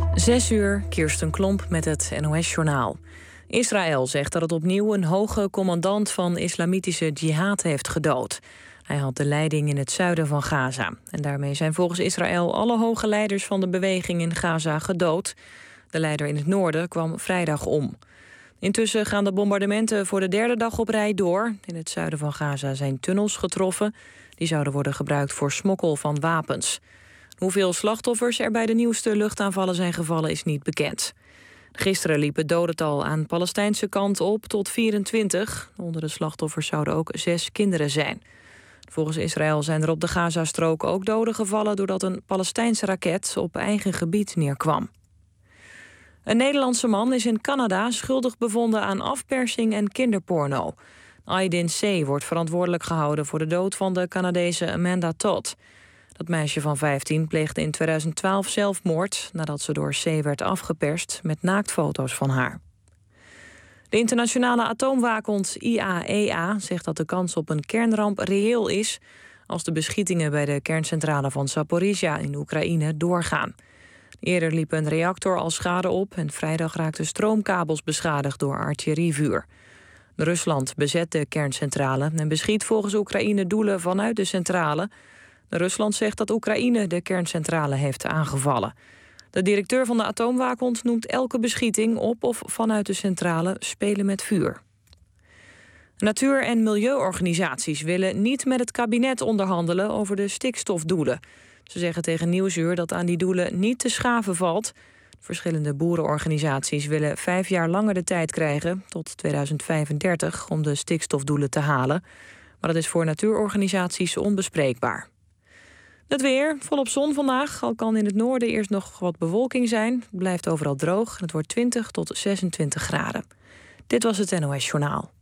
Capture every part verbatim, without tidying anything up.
Zes uur, Kirsten Klomp met het N O S-journaal. Israël zegt dat het opnieuw een hoge commandant van islamitische jihad heeft gedood. Hij had de leiding in het zuiden van Gaza. En daarmee zijn volgens Israël alle hoge leiders van de beweging in Gaza gedood. De leider in het noorden kwam vrijdag om. Intussen gaan de bombardementen voor de derde dag op rij door. In het zuiden van Gaza zijn tunnels getroffen. Die zouden worden gebruikt voor smokkel van wapens. Hoeveel slachtoffers er bij de nieuwste luchtaanvallen zijn gevallen is niet bekend. Gisteren liep het dodental aan de Palestijnse kant op tot vierentwintig. Onder de slachtoffers zouden ook zes kinderen zijn. Volgens Israël zijn er op de Gazastrook ook doden gevallen doordat een Palestijnse raket op eigen gebied neerkwam. Een Nederlandse man is in Canada schuldig bevonden aan afpersing en kinderporno. Aydin C. wordt verantwoordelijk gehouden voor de dood van de Canadese Amanda Todd. Dat meisje van vijftien pleegde in tweeduizend twaalf zelfmoord nadat ze door C. werd afgeperst met naaktfoto's van haar. De internationale atoomwaakhond I A E A zegt dat de kans op een kernramp reëel is als de beschietingen bij de kerncentrale van Zaporizhzhia in Oekraïne doorgaan. Eerder liep een reactor al schade op en vrijdag raakten stroomkabels beschadigd door artillerievuur. Rusland bezet de kerncentrale en beschiet volgens Oekraïne doelen vanuit de centrale. Rusland zegt dat Oekraïne de kerncentrale heeft aangevallen. De directeur van de atoomwaakhond noemt elke beschieting op of vanuit de centrale spelen met vuur. Natuur- en milieuorganisaties willen niet met het kabinet onderhandelen over de stikstofdoelen. Ze zeggen tegen Nieuwsuur dat aan die doelen niet te schaven valt. Verschillende boerenorganisaties willen vijf jaar langer de tijd krijgen, tot tweeduizend vijfendertig, om de stikstofdoelen te halen. Maar dat is voor natuurorganisaties onbespreekbaar. Het weer, volop zon vandaag, al kan in het noorden eerst nog wat bewolking zijn. Het blijft overal droog en het wordt twintig tot zesentwintig graden. Dit was het N O S-journaal.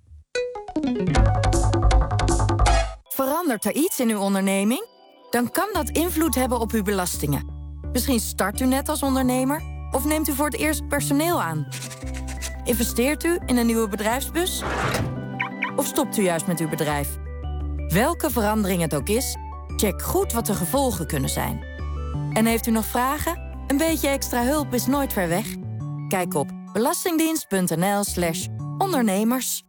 Verandert er iets in uw onderneming? Dan kan dat invloed hebben op uw belastingen. Misschien start u net als ondernemer of neemt u voor het eerst personeel aan. Investeert u in een nieuwe bedrijfsbus? Of stopt u juist met uw bedrijf? Welke verandering het ook is, check goed wat de gevolgen kunnen zijn. En heeft u nog vragen? Een beetje extra hulp is nooit ver weg. Kijk op belastingdienst.nl slash ondernemers.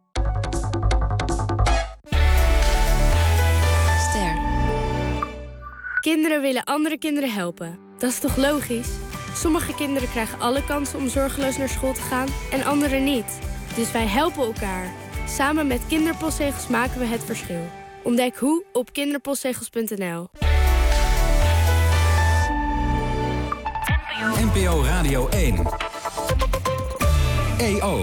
Ster. Kinderen willen andere kinderen helpen. Dat is toch logisch? Sommige kinderen krijgen alle kansen om zorgeloos naar school te gaan en anderen niet. Dus wij helpen elkaar. Samen met kinderpostzegels maken we het verschil. Ontdek hoe op kinderpostzegels punt n l. N P O Radio één. E O.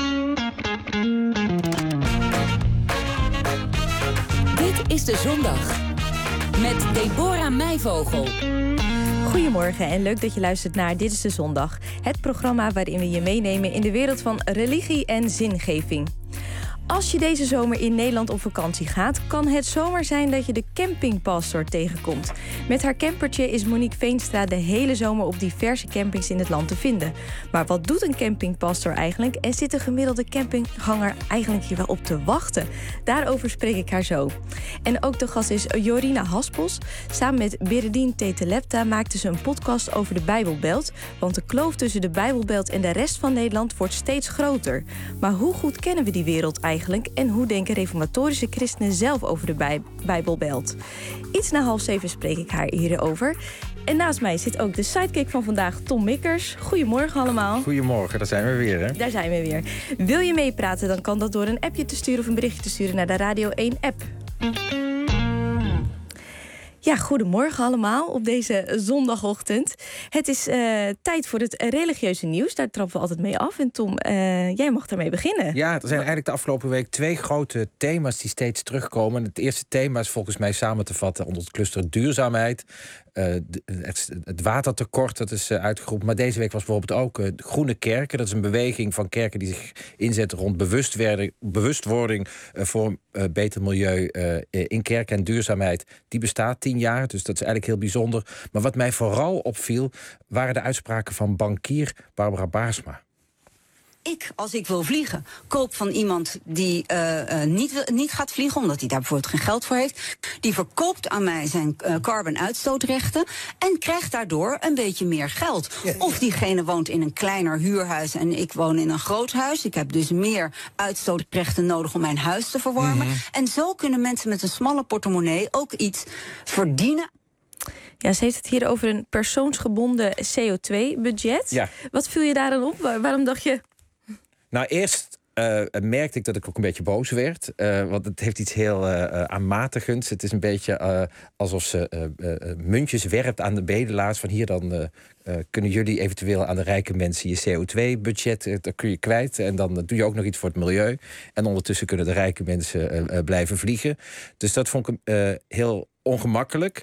Dit is de zondag. Met Deborah Meijvogel. Goedemorgen en leuk dat je luistert naar Dit is de Zondag. Het programma waarin we je meenemen in de wereld van religie en zingeving. Als je deze zomer in Nederland op vakantie gaat, kan het zomaar zijn dat je de campingpastor tegenkomt. Met haar campertje is Monique Veenstra de hele zomer op diverse campings in het land te vinden. Maar wat doet een campingpastor eigenlijk en zit de gemiddelde campingganger eigenlijk hier wel op te wachten? Daarover spreek ik haar zo. En ook de gast is Jorina Haspels. Samen met Beredine Tetelepta maakte ze een podcast over de Bijbelbelt. Want de kloof tussen de Bijbelbelt en de rest van Nederland wordt steeds groter. Maar hoe goed kennen we die wereld eigenlijk? En hoe denken reformatorische christenen zelf over de bij- Bijbelbelt? Iets na half zeven spreek ik haar hierover. En naast mij zit ook de sidekick van vandaag, Tom Mikkers. Goedemorgen allemaal. Goedemorgen, daar zijn we weer, hè? Daar zijn we weer. Wil je meepraten, dan kan dat door een appje te sturen of een berichtje te sturen naar de Radio één app. Ja, goedemorgen allemaal op deze zondagochtend. Het is uh, tijd voor het religieuze nieuws. Daar trappen we altijd mee af. En Tom, uh, jij mag daarmee beginnen. Ja, er zijn eigenlijk de afgelopen week twee grote thema's die steeds terugkomen. Het eerste thema is volgens mij samen te vatten onder het cluster duurzaamheid. Uh, het, het watertekort, dat is uh, uitgeroepen. Maar deze week was bijvoorbeeld ook uh, Groene Kerken. Dat is een beweging van kerken die zich inzetten rond bewustwording, bewustwording uh, voor een uh, beter milieu uh, in kerken en duurzaamheid. Die bestaat tien jaar, dus dat is eigenlijk heel bijzonder. Maar wat mij vooral opviel, waren de uitspraken van bankier Barbara Baarsma. ik, als ik wil vliegen, koop van iemand die uh, uh, niet, niet gaat vliegen, omdat hij daar bijvoorbeeld geen geld voor heeft. Die verkoopt aan mij zijn uh, carbon-uitstootrechten en krijgt daardoor een beetje meer geld. Ja. Of diegene woont in een kleiner huurhuis en ik woon in een groot huis. Ik heb dus meer uitstootrechten nodig om mijn huis te verwarmen. Mm-hmm. En zo kunnen mensen met een smalle portemonnee ook iets verdienen. Ja, ze heeft het hier over een persoonsgebonden C O twee budget. Ja. Wat viel je daar dan op? Waarom dacht je... Nou, eerst uh, merkte ik dat ik ook een beetje boos werd. Uh, want het heeft iets heel uh, aanmatigends. Het is een beetje uh, alsof ze uh, uh, muntjes werpt aan de bedelaars. Van hier dan uh, uh, kunnen jullie eventueel aan de rijke mensen je C O twee budget, uh, dat kun je kwijt. En dan uh, doe je ook nog iets voor het milieu. En ondertussen kunnen de rijke mensen uh, uh, blijven vliegen. Dus dat vond ik uh, heel ongemakkelijk.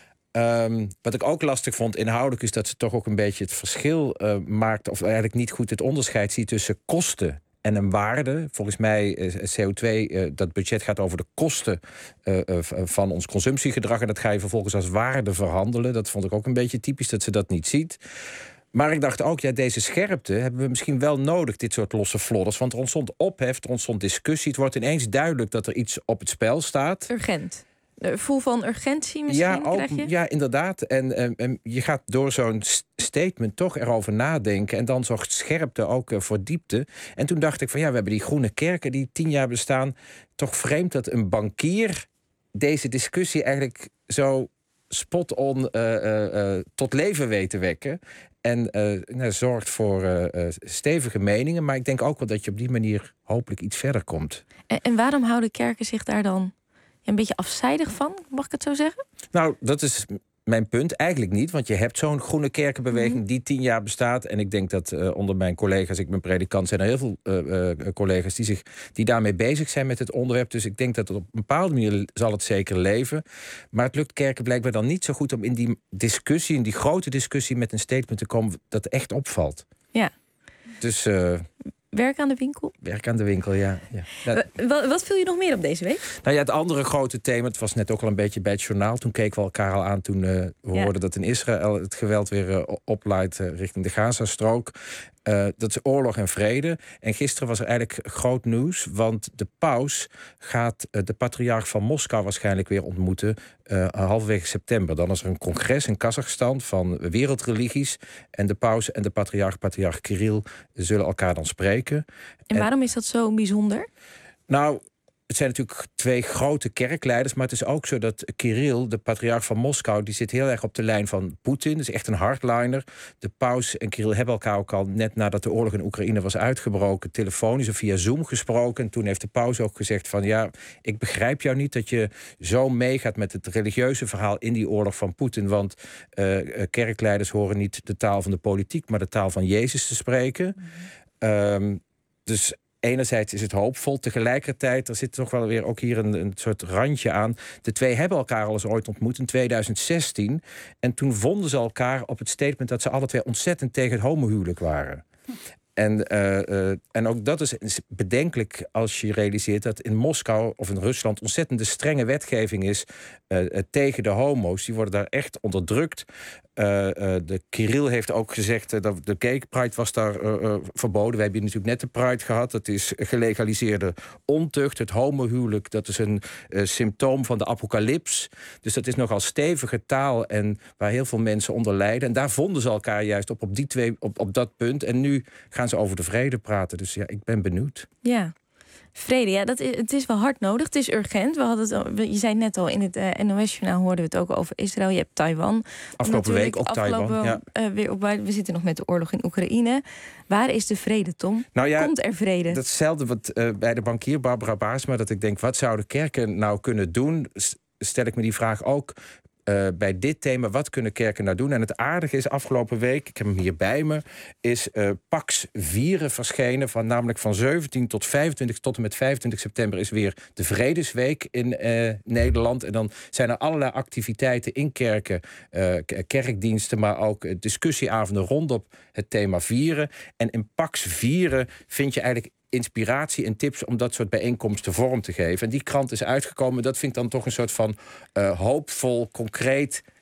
Um, wat ik ook lastig vond inhoudelijk is dat ze toch ook een beetje het verschil uh, maakt, of eigenlijk niet goed het onderscheid ziet tussen kosten en een waarde. Volgens mij uh, C O twee, uh, dat budget gaat over de kosten uh, uh, van ons consumptiegedrag en dat ga je vervolgens als waarde verhandelen. Dat vond ik ook een beetje typisch dat ze dat niet ziet. Maar ik dacht ook, ja, deze scherpte hebben we misschien wel nodig, dit soort losse flodders. Want er ontstond ophef, er ontstond discussie. Het wordt ineens duidelijk dat er iets op het spel staat. Urgent. Voel van urgentie misschien, ja, ook, krijg je? Ja, inderdaad. En, en, en je gaat door zo'n statement toch erover nadenken. En dan zorgt scherpte ook uh, voor diepte. En toen dacht ik van ja, we hebben die groene kerken die tien jaar bestaan. Toch vreemd dat een bankier deze discussie eigenlijk zo spot-on uh, uh, uh, tot leven weet te wekken. En uh, nou, zorgt voor uh, uh, stevige meningen. Maar ik denk ook wel dat je op die manier hopelijk iets verder komt. En, en waarom houden kerken zich daar dan een beetje afzijdig van, mag ik het zo zeggen? Nou, dat is mijn punt. Eigenlijk niet, want je hebt zo'n groene kerkenbeweging mm-hmm. die tien jaar bestaat. En ik denk dat uh, onder mijn collega's, ik ben predikant, zijn er heel veel uh, uh, collega's die, zich, die daarmee bezig zijn met het onderwerp. Dus ik denk dat het op een bepaalde manier zal het zeker leven. Maar het lukt kerken blijkbaar dan niet zo goed om in die discussie, in die grote discussie met een statement te komen dat echt opvalt. Ja. Dus Uh, werk aan de winkel? Werk aan de winkel, ja. ja. Nou, wat, wat viel je nog meer op deze week? Nou ja, het andere grote thema, het was net ook al een beetje bij het journaal. Toen keken we elkaar al aan toen uh, we ja. hoorden dat in Israël het geweld weer uh, oplaait uh, richting de Gazastrook. Uh, dat is oorlog en vrede. En gisteren was er eigenlijk groot nieuws, want de paus gaat uh, de patriarch van Moskou waarschijnlijk weer ontmoeten uh, halverwege september. Dan is er een congres in Kazachstan van wereldreligies. En de paus en de patriarch, patriarch Kirill, zullen elkaar dan spreken. En waarom en, is dat zo bijzonder? Nou, het zijn natuurlijk twee grote kerkleiders, maar het is ook zo dat Kirill, de patriarch van Moskou, die zit heel erg op de lijn van Poetin. Dat is echt een hardliner. De paus en Kirill hebben elkaar ook al net nadat de oorlog in Oekraïne was uitgebroken, telefonisch of via Zoom gesproken. En toen heeft de paus ook gezegd van ja, ik begrijp jou niet dat je zo meegaat met het religieuze verhaal in die oorlog van Poetin. Want uh, kerkleiders horen niet de taal van de politiek, maar de taal van Jezus te spreken. Mm-hmm. Um, dus enerzijds is het hoopvol, tegelijkertijd, er zit toch wel weer ook hier een, een soort randje aan. De twee hebben elkaar al eens ooit ontmoet in tweeduizend zestien. En toen vonden ze elkaar op het statement dat ze alle twee ontzettend tegen het homohuwelijk waren. En, uh, uh, en ook dat is bedenkelijk als je realiseert dat in Moskou of in Rusland ontzettend strenge wetgeving is uh, uh, tegen de homo's. Die worden daar echt onderdrukt. Uh, uh, de Kirill heeft ook gezegd uh, dat de gay pride was daar uh, uh, verboden. Wij hebben natuurlijk net de pride gehad. Dat is gelegaliseerde ontucht. Het homohuwelijk, dat is een uh, symptoom van de apocalyps. Dus dat is nogal stevige taal en waar heel veel mensen onder lijden. En daar vonden ze elkaar juist op, op, die twee, op, op dat punt. En nu gaan ze over de vrede praten. Dus ja, ik ben benieuwd. Ja. Vrede, ja, dat is, het is wel hard nodig. Het is urgent. We hadden het, je zei net al, in het uh, N O S-journaal hoorden we het ook over Israël. Je hebt Taiwan. Afgelopen week ook Taiwan. Ja. Uh, weer op, we zitten nog met de oorlog in Oekraïne. Waar is de vrede, Tom? Nou ja, komt er vrede? Datzelfde wat uh, bij de bankier Barbara Baarsma, dat ik denk, wat zouden kerken nou kunnen doen? Stel ik me die vraag ook Uh, bij dit thema, wat kunnen kerken nou doen? En het aardige is, afgelopen week, ik heb hem hier bij me, is uh, Pax Vieren verschenen. Van, namelijk van zeventien tot vijfentwintig tot en met vijfentwintig september is weer de Vredesweek in uh, Nederland. En dan zijn er allerlei activiteiten in kerken, uh, kerkdiensten, maar ook discussieavonden rondom het thema vieren. En in Pax Vieren vind je eigenlijk inspiratie en tips om dat soort bijeenkomsten vorm te geven. En die krant is uitgekomen. Dat vind ik dan toch een soort van uh, hoopvol, concreet,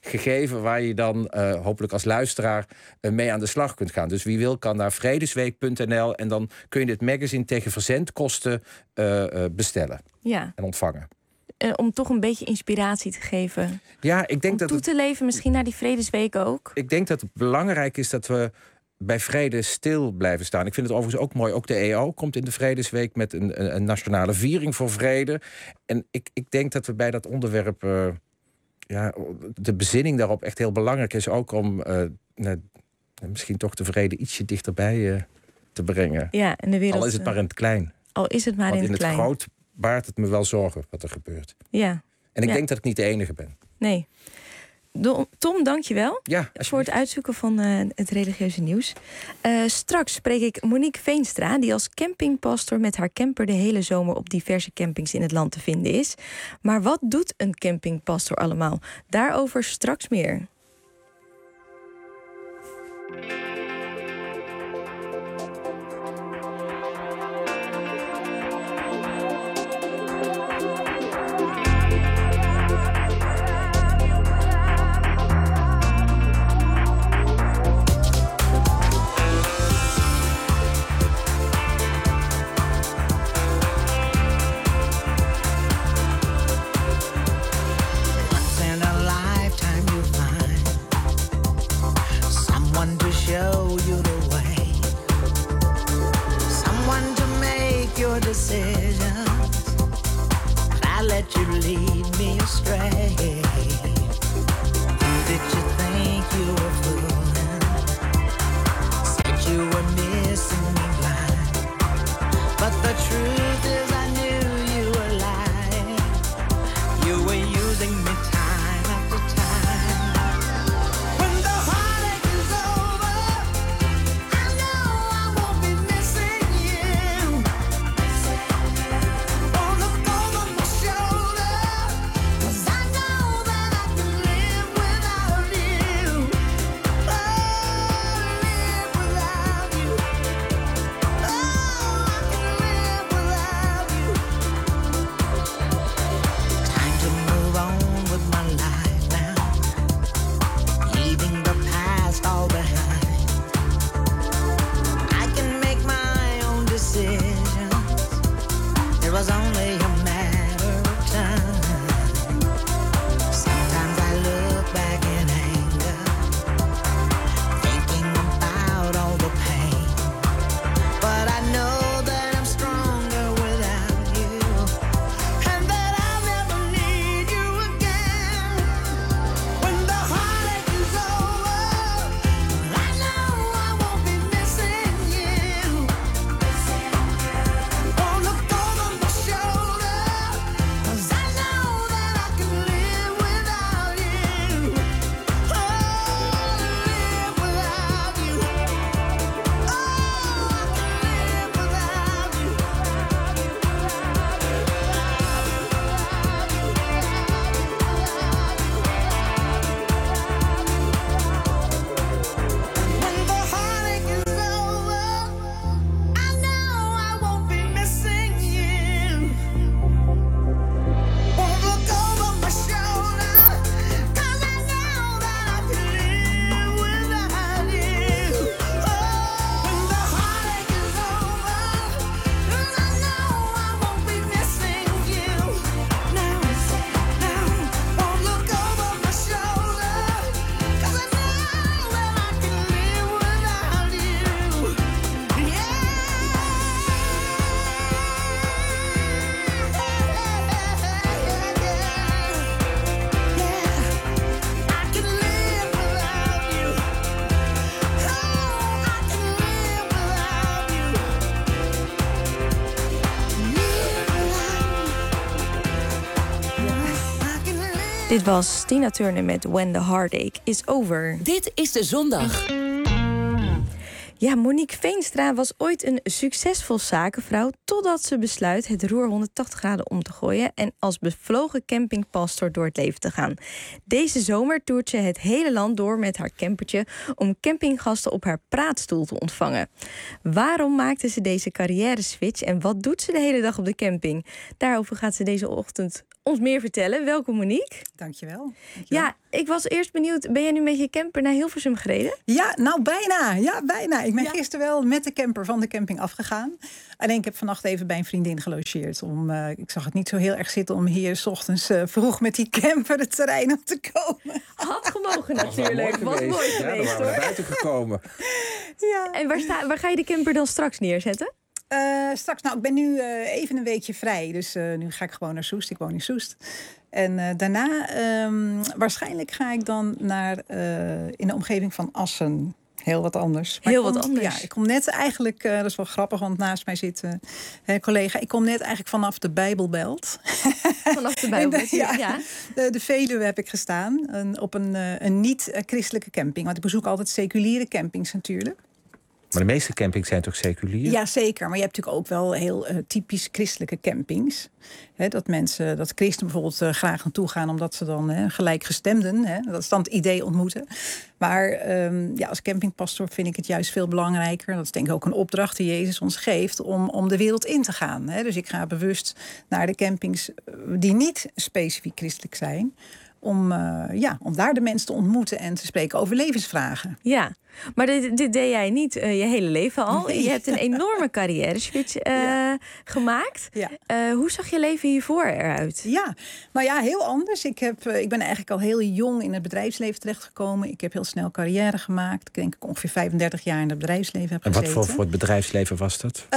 gegeven waar je dan uh, hopelijk als luisteraar uh, mee aan de slag kunt gaan. Dus wie wil kan naar vredesweek punt n l en dan kun je dit magazine tegen verzendkosten uh, uh, bestellen ja. en ontvangen. Uh, om toch een beetje inspiratie te geven. Ja, ik denk om dat toe het, te leven misschien naar die Vredesweek ook. Ik denk dat het belangrijk is dat we bij vrede stil blijven staan. Ik vind het overigens ook mooi. Ook de E O komt in de Vredesweek met een, een, een nationale viering voor vrede. En ik, ik denk dat we bij dat onderwerp... Uh, ja, de bezinning daarop echt heel belangrijk is. Ook om uh, nou, misschien toch de vrede ietsje dichterbij uh, te brengen. Ja, en de wereld, al is het maar in het klein. Al is het maar Want in het klein. in het groot baart het me wel zorgen wat er gebeurt. Ja. En ik ja. denk dat ik niet de enige ben. Nee. Tom, dank je wel ja, voor het uitzoeken van uh, het religieuze nieuws. Uh, straks spreek ik Monique Veenstra, die als campingpastor met haar camper de hele zomer op diverse campings in het land te vinden is. Maar wat doet een campingpastor allemaal? Daarover straks meer. Dit was Tina Turner met When the Heartache is Over. Dit is de zondag. Ja, Monique Veenstra was ooit een succesvol zakenvrouw, totdat ze besluit het roer honderdtachtig graden om te gooien en als bevlogen campingpastor door het leven te gaan. Deze zomer toert ze het hele land door met haar campertje om campinggasten op haar praatstoel te ontvangen. Waarom maakte ze deze carrière switch en wat doet ze de hele dag op de camping? Daarover gaat ze deze ochtend ons meer vertellen. Welkom, Monique. Dankjewel. Dankjewel. Ja, ik was eerst benieuwd, ben jij nu met je camper naar Hilversum gereden? Ja, nou bijna. Ja, bijna. Ik ben Ja. gisteren wel met de camper van de camping afgegaan. Alleen ik heb vannacht even bij een vriendin gelogeerd. Om, uh, ik zag het niet zo heel erg zitten om hier 's ochtends uh, vroeg met die camper het terrein op te komen. Had gemogen natuurlijk. Was Was mooi Ja, dan geweest, waren we hoor. buiten gekomen. Ja. En waar, sta, waar ga je de camper dan straks neerzetten? Uh, straks, nou, ik ben nu uh, even een weekje vrij. Dus uh, nu ga ik gewoon naar Soest. Ik woon in Soest. En uh, daarna, um, waarschijnlijk ga ik dan naar uh, in de omgeving van Assen. Heel wat anders. Maar Heel ik wat kom, anders. Ja, ik kom net eigenlijk, uh, dat is wel grappig, want naast mij zit uh, een collega. Ik kom net eigenlijk vanaf de Bijbelbelt. Vanaf de Bijbel. De, ja, ja. de, de Veluwe heb ik gestaan. Een, op een, uh, een niet-christelijke camping. Want ik bezoek altijd seculiere campings natuurlijk. Maar de meeste campings zijn toch seculier? Ja, zeker. Maar je hebt natuurlijk ook wel heel uh, typisch christelijke campings. He, dat mensen, dat christenen bijvoorbeeld uh, graag naartoe gaan, omdat ze dan he, gelijkgestemden, he, dat is dan het idee ontmoeten. Maar um, ja, als campingpastor vind ik het juist veel belangrijker. Dat is denk ik ook een opdracht die Jezus ons geeft om, om de wereld in te gaan. He. Dus ik ga bewust naar de campings die niet specifiek christelijk zijn. Om, uh, ja, om daar de mensen te ontmoeten en te spreken over levensvragen. Ja, maar dit, dit deed jij niet uh, je hele leven al. Nee. Je hebt een enorme carrière switch uh, Ja. gemaakt. Ja. Uh, hoe zag je leven hiervoor eruit? Ja, nou ja, heel anders. Ik, heb, uh, ik ben eigenlijk al heel jong in het bedrijfsleven terechtgekomen. Ik heb heel snel carrière gemaakt. Ik denk dat ik ongeveer vijfendertig jaar in het bedrijfsleven heb En gezeten. wat voor, voor het bedrijfsleven was dat?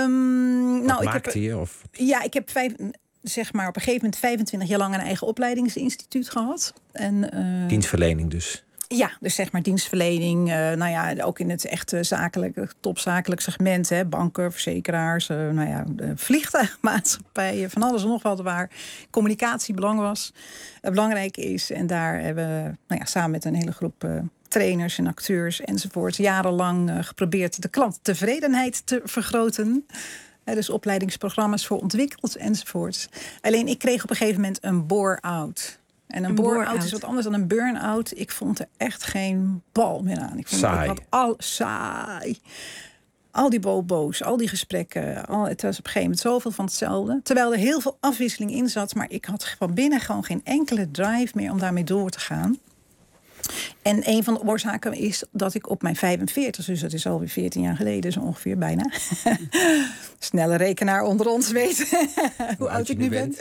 Um, Wat nou, ik maakte heb, je? Of? Ja, ik heb vijf, zeg maar op een gegeven moment vijfentwintig jaar lang een eigen opleidingsinstituut gehad. En, uh, Dienstverlening dus. Ja, dus zeg maar dienstverlening. Uh, nou ja, ook in het echte zakelijke, topzakelijk segment. Hè, banken, verzekeraars, uh, nou ja, de vliegtuigmaatschappijen. Van alles en nog wat waar communicatie belang was, uh, belangrijk is. En daar hebben we nou ja, samen met een hele groep uh, trainers en acteurs enzovoort jarenlang uh, geprobeerd de klanttevredenheid te vergroten. Uh, dus opleidingsprogramma's voor ontwikkeld enzovoort. Alleen ik kreeg op een gegeven moment een bore-out. En een, een bore-out bore is wat anders dan een burn-out. Ik vond er echt geen bal meer aan. Ik vond saai. Het wat al saai. Al die bobo's, al die gesprekken. Al, het was op een gegeven moment zoveel van hetzelfde. Terwijl er heel veel afwisseling in zat. Maar ik had van binnen gewoon geen enkele drive meer om daarmee door te gaan. En een van de oorzaken is dat ik op mijn vijfenveertig, dus dat is alweer veertien jaar geleden, zo ongeveer bijna. Snelle rekenaar onder ons weet hoe, hoe oud ik nu ben.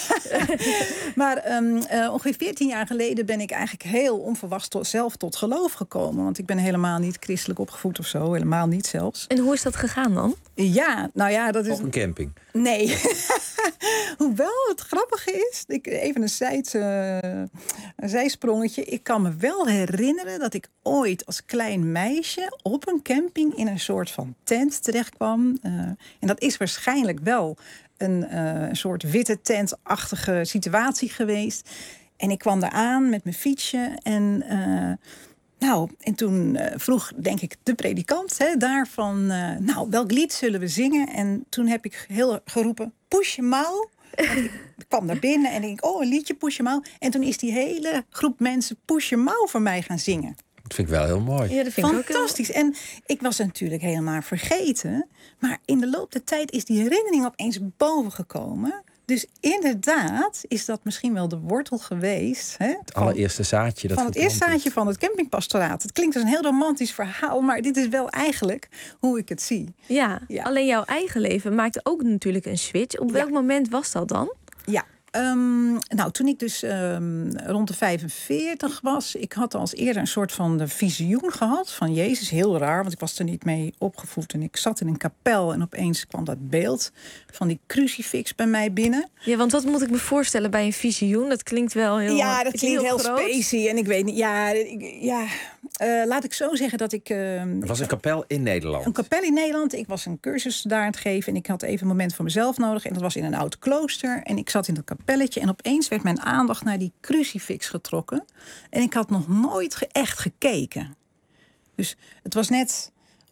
Maar um, uh, ongeveer veertien jaar geleden ben ik eigenlijk heel onverwachts tot, zelf tot geloof gekomen. Want ik ben helemaal niet christelijk opgevoed of zo, helemaal niet zelfs. En hoe is dat gegaan dan? Ja, nou ja, dat is... Op een camping? Nee. Hoewel het grappige is, ik, even een, zijt, uh, een zijsprongetje. Ik kan me wel herinneren dat ik ooit als klein meisje op een camping in een soort van tent terechtkwam. Uh, en dat is waarschijnlijk wel een, uh, een soort witte tentachtige situatie geweest. En ik kwam daar aan met mijn fietsje en... Uh, Nou, en toen uh, vroeg, denk ik, de predikant hè, daarvan... Uh, nou, welk lied zullen we zingen? En toen heb ik heel geroepen, Push Your Mouw. Ik kwam daar binnen en denk ik, oh, een liedje, Push Your Mouw. En toen is die hele groep mensen Push Your Mouw voor mij gaan zingen. Dat vind ik wel heel mooi. Ja, dat vind fantastisch. Ik ook heel... En ik was het natuurlijk helemaal vergeten. Maar in de loop der tijd is die herinnering opeens boven gekomen... Dus inderdaad is dat misschien wel de wortel geweest. Hè, het allereerste zaadje. Dat van het eerste zaadje van het campingpastoraat. Het klinkt als een heel romantisch verhaal, maar dit is wel eigenlijk hoe ik het zie. Ja, ja. Alleen jouw eigen leven maakte ook natuurlijk een switch. Op welk ja. moment was dat dan? Ja. Um, nou, toen ik dus um, rond de vijfenveertig was... ik had al eens eerder een soort van de visioen gehad van Jezus. Heel raar, want ik was er niet mee opgevoed. En ik zat in een kapel en opeens kwam dat beeld van die crucifix bij mij binnen. Ja, want wat moet ik me voorstellen bij een visioen? Dat klinkt wel heel... Ja, dat klinkt heel, heel spacey. En ik weet niet, ja... Ik, ja uh, laat ik zo zeggen dat ik... Uh, er was een kapel in Nederland. Een kapel in Nederland. Ik was een cursus daar aan het geven. En ik had even een moment voor mezelf nodig. En dat was in een oud klooster. En ik zat in dat kapelletje. En opeens werd mijn aandacht naar die crucifix getrokken. En ik had nog nooit ge- echt gekeken. Dus het was net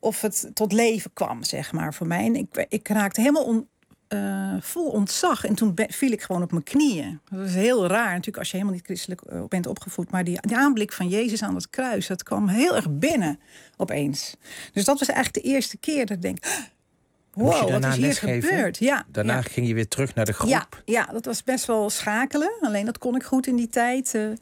of het tot leven kwam, zeg maar, voor mij. En ik, ik raakte helemaal on, uh, vol ontzag. En toen ben, viel ik gewoon op mijn knieën. Dat is heel raar, natuurlijk, als je helemaal niet christelijk uh, bent opgevoed. Maar die, die aanblik van Jezus aan het kruis, dat kwam heel erg binnen opeens. Dus dat was eigenlijk de eerste keer dat ik denk... Wow, wat is hier gebeurd? Ja, daarna ja. ging je weer terug naar de groep. Ja, ja, dat was best wel schakelen. Alleen dat kon ik goed in die tijd. Uh,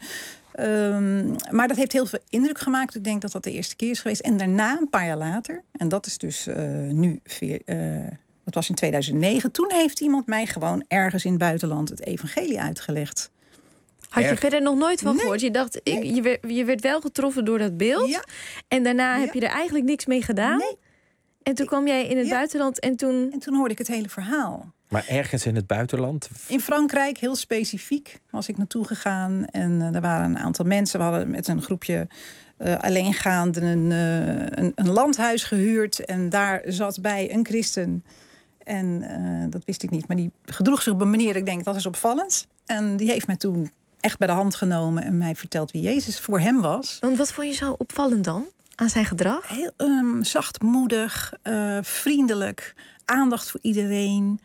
um, maar dat heeft heel veel indruk gemaakt. Ik denk dat dat de eerste keer is geweest. En daarna, een paar jaar later, en dat is dus uh, nu... Veer, uh, dat was in tweeduizend negen. Toen heeft iemand mij gewoon ergens in het buitenland het evangelie uitgelegd. Had je Erg. verder nog nooit van Nee. gehoord? Je dacht, ik, Nee. je, werd, je werd wel getroffen door dat beeld. Ja. En daarna Ja. heb je er eigenlijk niks mee gedaan. Nee. En toen kwam jij in het Ja. buitenland en toen... En toen hoorde ik het hele verhaal. Maar ergens in het buitenland... In Frankrijk, heel specifiek, was ik naartoe gegaan. En uh, er waren een aantal mensen. We hadden met een groepje uh, alleengaanden een, uh, een, een landhuis gehuurd. En daar zat bij een christen. En uh, dat wist ik niet. Maar die gedroeg zich op een manier, ik denk, dat is opvallend. En die heeft mij toen echt bij de hand genomen en mij verteld wie Jezus voor hem was. Want wat vond je zo opvallend dan aan zijn gedrag? Heel um, zachtmoedig, uh, vriendelijk, aandacht voor iedereen.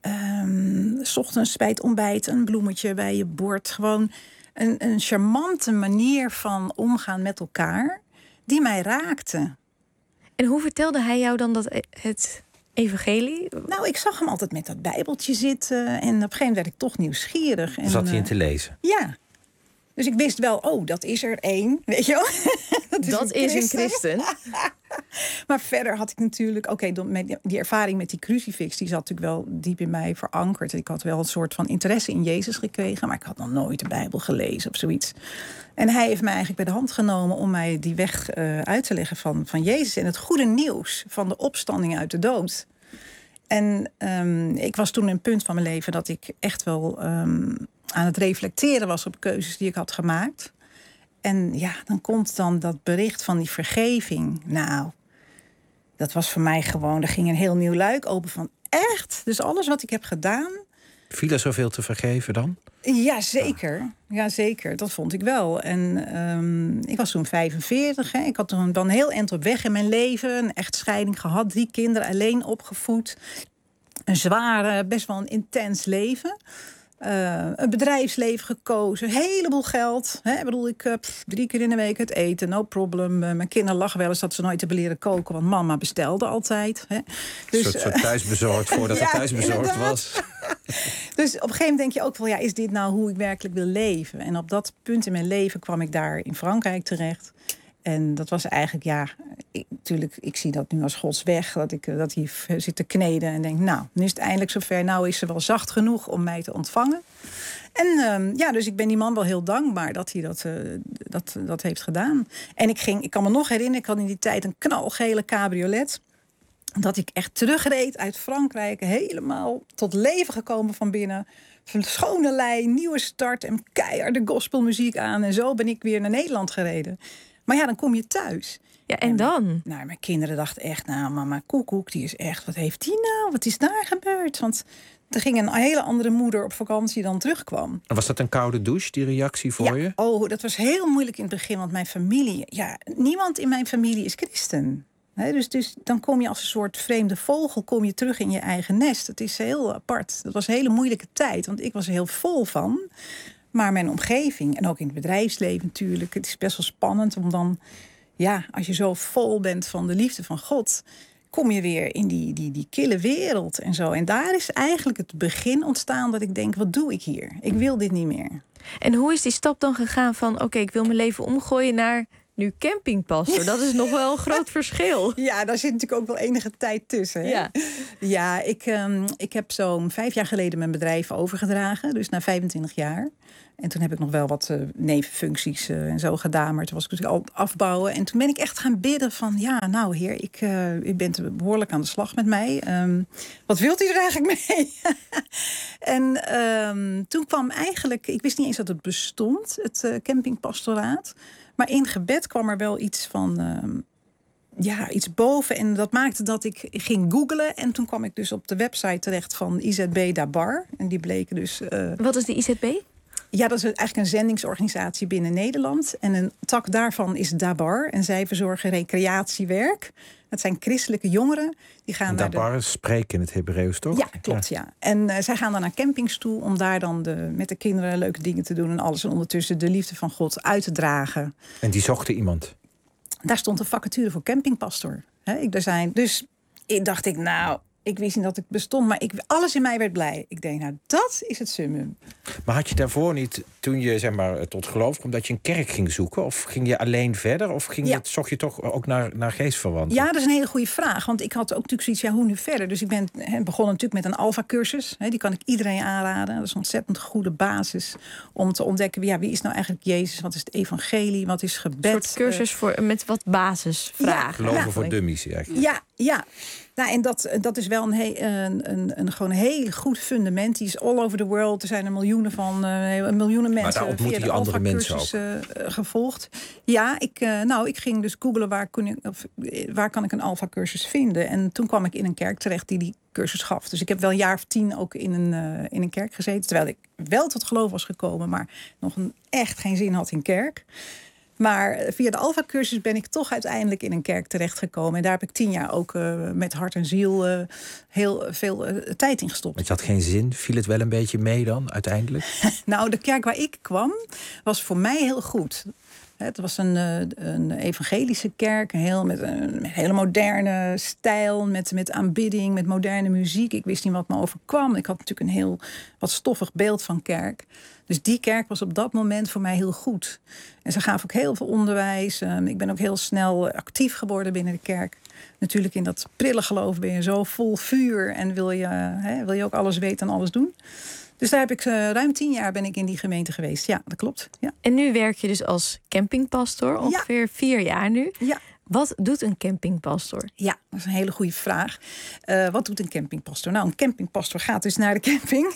Um, 's ochtends bij het ontbijt een bloemetje bij je bord. Gewoon een, een charmante manier van omgaan met elkaar die mij raakte. En hoe vertelde hij jou dan dat het evangelie? Nou, ik zag hem altijd met dat bijbeltje zitten. En op een gegeven moment werd ik toch nieuwsgierig. En, Zat hij in uh, te lezen? Ja. Dus ik wist wel, oh, dat is er één. Weet je wel? dat is Dat een is een christen. christen. Maar verder had ik natuurlijk... Oké, okay, die ervaring met die crucifix... die zat natuurlijk wel diep in mij verankerd. Ik had wel een soort van interesse in Jezus gekregen... maar ik had nog nooit de Bijbel gelezen of zoiets. En hij heeft mij eigenlijk bij de hand genomen... om mij die weg uh, uit te leggen van, van Jezus... en het goede nieuws van de opstanding uit de dood. En um, ik was toen in een punt van mijn leven... dat ik echt wel um, aan het reflecteren was op keuzes die ik had gemaakt... En ja, dan komt dan dat bericht van die vergeving. Nou, dat was voor mij gewoon... Er ging een heel nieuw luik open van echt? Dus alles wat ik heb gedaan... Viel er zoveel te vergeven dan? Ja, zeker. Ja, zeker. Dat vond ik wel. En um, ik was toen vijfenveertig. Hè. Ik had toen dan heel eind op weg in mijn leven. Een echtscheiding gehad. Drie kinderen alleen opgevoed. Een zware, best wel een intens leven. Uh, een bedrijfsleven gekozen, een heleboel geld. Hè? Ik bedoel, ik uh, pff, drie keer in de week het eten, no problem. Uh, mijn kinderen lachen wel eens dat ze nooit hebben leren koken... want mama bestelde altijd. Hè? Dus, een soort, soort thuisbezorgd voordat ja, het thuisbezorgd inderdaad. was. Dus op een gegeven moment denk je ook wel... ja, is dit nou hoe ik werkelijk wil leven? En op dat punt in mijn leven kwam ik daar in Frankrijk terecht... En dat was eigenlijk, ja, ik, natuurlijk, ik zie dat nu als Gods weg. Dat ik dat hij zit te kneden en denk, nou, nu is het eindelijk zover. Nou is ze wel zacht genoeg om mij te ontvangen. En um, ja, dus ik ben die man wel heel dankbaar dat hij dat, uh, dat, dat heeft gedaan. En ik ging, ik kan me nog herinneren, ik had in die tijd een knalgele cabriolet. Dat ik echt terugreed uit Frankrijk, helemaal tot leven gekomen van binnen. Schone lei, nieuwe start en keiharde gospelmuziek aan. En zo ben ik weer naar Nederland gereden. Maar ja, dan kom je thuis. Ja, en dan? Nou, mijn kinderen dachten echt, nou, mama Koekoek, die is echt, wat heeft die nou? Wat is daar gebeurd? Want er ging een hele andere moeder op vakantie dan terugkwam. Was dat een koude douche, die reactie voor ja, je? Oh, dat was heel moeilijk in het begin, want mijn familie... Ja, niemand in mijn familie is christen. He, dus, dus dan kom je als een soort vreemde vogel kom je terug in je eigen nest. Het is heel apart. Dat was een hele moeilijke tijd, want ik was er heel vol van... Maar mijn omgeving, en ook in het bedrijfsleven natuurlijk... het is best wel spannend om dan... ja, als je zo vol bent van de liefde van God... kom je weer in die, die, die kille wereld en zo. En daar is eigenlijk het begin ontstaan dat ik denk... wat doe ik hier? Ik wil dit niet meer. En hoe is die stap dan gegaan van... oké, okay, ik wil mijn leven omgooien naar... nu campingpastor, dat is nog wel een groot verschil. Ja, daar zit natuurlijk ook wel enige tijd tussen. Hè? Ja, ja ik, um, ik heb zo'n vijf jaar geleden mijn bedrijf overgedragen. Dus na vijfentwintig jaar. En toen heb ik nog wel wat uh, nevenfuncties uh, en zo gedaan. Maar toen was ik dus al afbouwen. En toen ben ik echt gaan bidden van... ja, nou heer, ik, uh, u bent behoorlijk aan de slag met mij. Um, wat wilt u er eigenlijk mee? en um, toen kwam eigenlijk... ik wist niet eens dat het bestond, het uh, campingpastoraat. Maar in gebed kwam er wel iets van... Um, ja, iets boven. En dat maakte dat ik ging googlen. En toen kwam ik dus op de website terecht van I Z B Dabar. En die bleken dus... Uh, Wat is de I Z B? Ja, dat is eigenlijk een zendingsorganisatie binnen Nederland. En een tak daarvan is Dabar. En zij verzorgen recreatiewerk. Het zijn christelijke jongeren. Die gaan naar Dabar de... spreken in het Hebreeuws, toch? Ja, klopt, ja. ja. En uh, zij gaan dan naar campings toe om daar dan de, met de kinderen leuke dingen te doen en alles. En ondertussen de liefde van God uit te dragen. En die zochten iemand? Daar stond een vacature voor campingpastor. He, ik, er zijn, dus ik dacht ik, nou, ik wist niet dat ik bestond, maar ik, alles in mij werd blij. Ik denk, nou, dat is het summum. Maar had je daarvoor niet, toen je zeg maar tot geloof kwam, dat je een kerk ging zoeken? Of ging je alleen verder? Of ging ja. je, zocht je toch ook naar, naar geestverwanten? Ja, dat is een hele goede vraag. Want ik had ook natuurlijk zoiets, ja, hoe nu verder? Dus ik ben he, begonnen natuurlijk met een Alpha-cursus. He, die kan ik iedereen aanraden. Dat is een ontzettend goede basis om te ontdekken, ja, wie is nou eigenlijk Jezus? Wat is het evangelie? Wat is gebed? Een soort cursus voor, met wat basisvragen. Ja, Geloven nou, voor dummies, eigenlijk. Ja, ja. Nou, en dat, dat is wel een, he, een, een, een gewoon een heel goed fundament. Die is all over the world. Er zijn er miljoenen van, uh, miljoenen mensen. Maar daar ontmoet je andere mensen ook. Uh, gevolgd. Ja, ik, uh, nou, ik ging dus googlen waar, kon ik, of, waar kan ik een Alpha-cursus vinden. En toen kwam ik in een kerk terecht die die cursus gaf. Dus ik heb wel een jaar of tien ook in een, uh, in een kerk gezeten. Terwijl ik wel tot geloof was gekomen, maar nog een, echt geen zin had in kerk. Maar via de Alpha-cursus ben ik toch uiteindelijk in een kerk terechtgekomen. En daar heb ik tien jaar ook uh, met hart en ziel uh, heel veel uh, tijd in gestopt. Want je had geen zin? Viel het wel een beetje mee dan, uiteindelijk? Nou, de kerk waar ik kwam was voor mij heel goed. Het was een, een evangelische kerk, heel, met een met hele moderne stijl, met, met aanbidding, met moderne muziek. Ik wist niet wat me overkwam. Ik had natuurlijk een heel wat stoffig beeld van kerk. Dus die kerk was op dat moment voor mij heel goed. En ze gaven ook heel veel onderwijs. Ik ben ook heel snel actief geworden binnen de kerk. Natuurlijk in dat prille geloof ben je zo vol vuur en wil je, hè, wil je ook alles weten en alles doen. Dus daar heb ik uh, ruim tien jaar ben ik in die gemeente geweest. Ja, dat klopt. Ja. En nu werk je dus als campingpastor, ongeveer ja. vier jaar nu. Ja. Wat doet een campingpastor? Ja, dat is een hele goede vraag. Uh, wat doet een campingpastor? Nou, een campingpastor gaat dus naar de camping.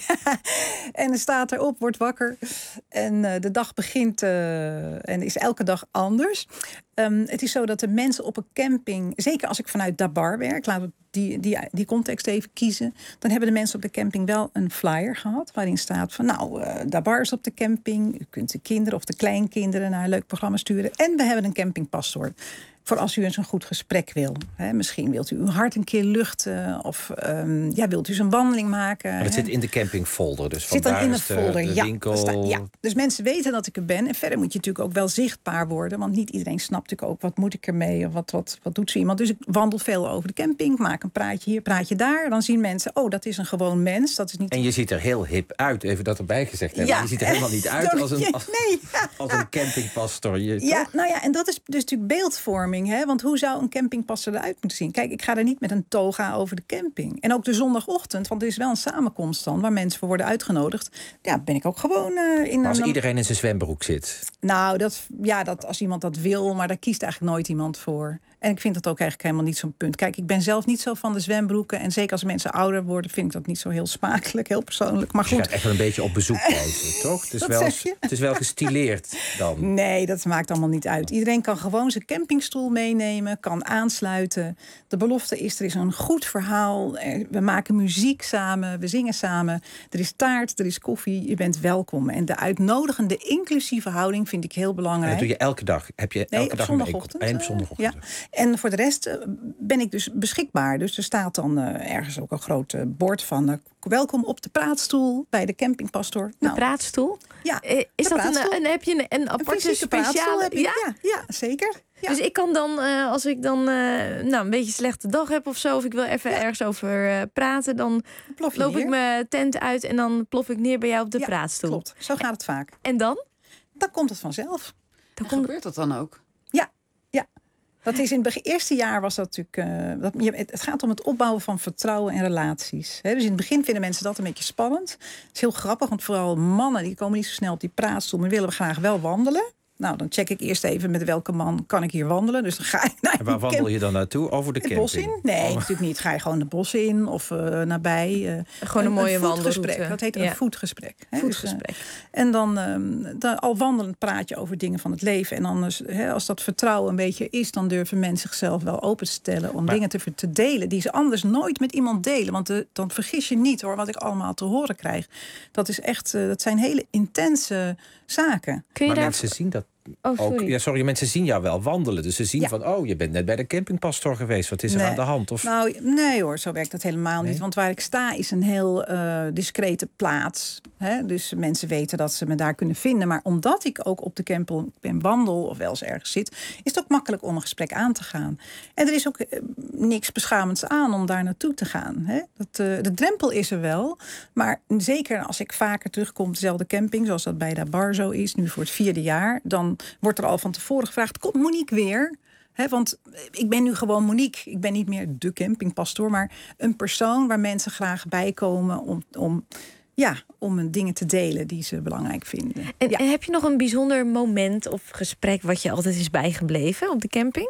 en staat erop, wordt wakker. En uh, de dag begint uh, en is elke dag anders. Um, het is zo dat de mensen op een camping, zeker als ik vanuit Dabar werk, laten we die, die, die context even kiezen, dan hebben de mensen op de camping wel een flyer gehad waarin staat van nou, uh, Dabar is op de camping. U kunt de kinderen of de kleinkinderen naar een leuk programma sturen. En we hebben een campingpastor. Voor als u eens een goed gesprek wil. He, misschien wilt u uw hart een keer luchten. Of um, ja, wilt u eens een wandeling maken. Maar dat he. zit in de campingfolder. Dus zit dan in de de, folder, de ja, winkel. Staat, ja. Dus mensen weten dat ik er ben. En verder moet je natuurlijk ook wel zichtbaar worden. Want niet iedereen snapt natuurlijk ook wat moet ik ermee. Of wat, wat, wat doet zo iemand. Dus ik wandel veel over de camping. Maak een praatje hier, praatje daar. Dan zien mensen, oh, dat is een gewoon mens. Dat is niet... En je ziet er heel hip uit. Even dat erbij gezegd hebben. Ja. Je ziet er helemaal niet uit als een, als, nee. als een campingpastor. Je, ja, toch? nou ja, en dat is dus natuurlijk beeldvorming. Hè? Want hoe zou een campingpasser eruit moeten zien? Kijk, ik ga er niet met een toga over de camping. En ook de zondagochtend, want er is wel een samenkomst dan waar mensen voor worden uitgenodigd. Ja, ben ik ook gewoon uh, in maar als een... iedereen in zijn zwembroek zit. Nou, dat, ja, dat als iemand dat wil, maar daar kiest eigenlijk nooit iemand voor. En ik vind dat ook eigenlijk helemaal niet zo'n punt. Kijk, ik ben zelf niet zo van de zwembroeken. En zeker als mensen ouder worden, vind ik dat niet zo heel smakelijk, heel persoonlijk. Maar goed. Je gaat echt wel een beetje op bezoek kijken, toch? Het is, dat wel, zeg je? het is wel gestileerd dan. Nee, dat maakt allemaal niet uit. Iedereen kan gewoon zijn campingstoel meenemen, kan aansluiten. De belofte is, er is een goed verhaal. We maken muziek samen, we zingen samen. Er is taart, er is koffie, je bent welkom. En de uitnodigende, inclusieve houding vind ik heel belangrijk. En dat doe je elke dag? Heb je elke nee, op dag zondagochtend. En op zondagochtend. Ja. En voor de rest uh, ben ik dus beschikbaar. Dus er staat dan uh, ergens ook een groot uh, bord van... Uh, welkom op de praatstoel bij de campingpastor. De nou, praatstoel? Ja, uh, is dat een, een, heb je een, een aparte een speciale... Heb ik, ja? Ja, ja, zeker. Ja. Dus ik kan dan, uh, als ik dan uh, nou, een beetje een slechte dag heb of zo... of ik wil even ja. ergens over uh, praten... dan loop neer. ik mijn tent uit en dan plof ik neer bij jou op de ja, praatstoel. Klopt, zo gaat het vaak. En dan? Dan komt het vanzelf. Dan komt... gebeurt dat dan ook? Ja, ja. Dat is in het eerste jaar was dat natuurlijk... Uh, dat, het gaat om het opbouwen van vertrouwen en relaties. He, dus in het begin vinden mensen dat een beetje spannend. Het is heel grappig, want vooral mannen... die komen niet zo snel op die praatstoel... maar willen we graag wel wandelen. Nou, dan check ik eerst even met welke man kan ik hier wandelen. Dus dan ga ik naar en waar wandel camp... je dan naartoe? Over de camping? Het bos in? Nee, oh. natuurlijk niet. Ga je gewoon het bos in of uh, nabij. Uh, gewoon een, een mooie wandelgesprek. Dat heet ja. een voetgesprek. Hè? Voetgesprek. Dus, uh, en dan, um, dan al wandelend praat je over dingen van het leven. En anders, hè, als dat vertrouwen een beetje is... dan durven mensen zichzelf wel open te stellen... om maar... dingen te, te delen die ze anders nooit met iemand delen. Want de, dan vergis je niet, hoor, wat ik allemaal te horen krijg. Dat is echt, uh, dat zijn hele intense zaken. Kun je maar daar... mensen zien dat Oh, ook... sorry. Ja, sorry, mensen zien jou wel wandelen. Dus ze zien Ja. van, oh, je bent net bij de campingpastor geweest. Wat is er Nee. aan de hand? Of... Nou, nee hoor, zo werkt dat helemaal Nee? niet. Want waar ik sta is een heel uh, discrete plaats. Hè? Dus mensen weten dat ze me daar kunnen vinden. Maar omdat ik ook op de camping ben wandel of wel eens ergens zit, is het ook makkelijk om een gesprek aan te gaan. En er is ook uh, niks beschamends aan om daar naartoe te gaan. Hè? Dat, uh, de drempel is er wel. Maar zeker als ik vaker terugkom op dezelfde camping, zoals dat bij de bar zo is, nu voor het vierde jaar, dan wordt er al van tevoren gevraagd, komt Monique weer? He, want ik ben nu gewoon Monique. Ik ben niet meer de campingpastoor, maar een persoon waar mensen graag bij komen om, om, ja, om dingen te delen die ze belangrijk vinden. En, ja. en heb je nog een bijzonder moment of gesprek wat je altijd is bijgebleven op de camping?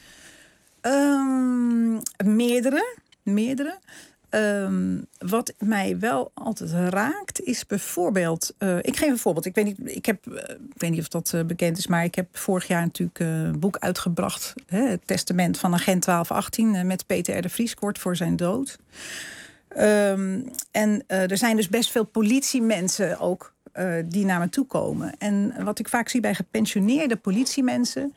Um, meerdere, meerdere. Um, wat mij wel altijd raakt is bijvoorbeeld... Uh, ik geef een voorbeeld. Ik weet niet, ik heb, uh, ik weet niet of dat uh, bekend is, maar ik heb vorig jaar natuurlijk uh, een boek uitgebracht. Hè, het testament van agent twaalf achttien uh, met Peter R. de Vries, kort voor zijn dood. Um, en uh, er zijn dus best veel politiemensen ook uh, die naar me toe komen. En wat ik vaak zie bij gepensioneerde politiemensen,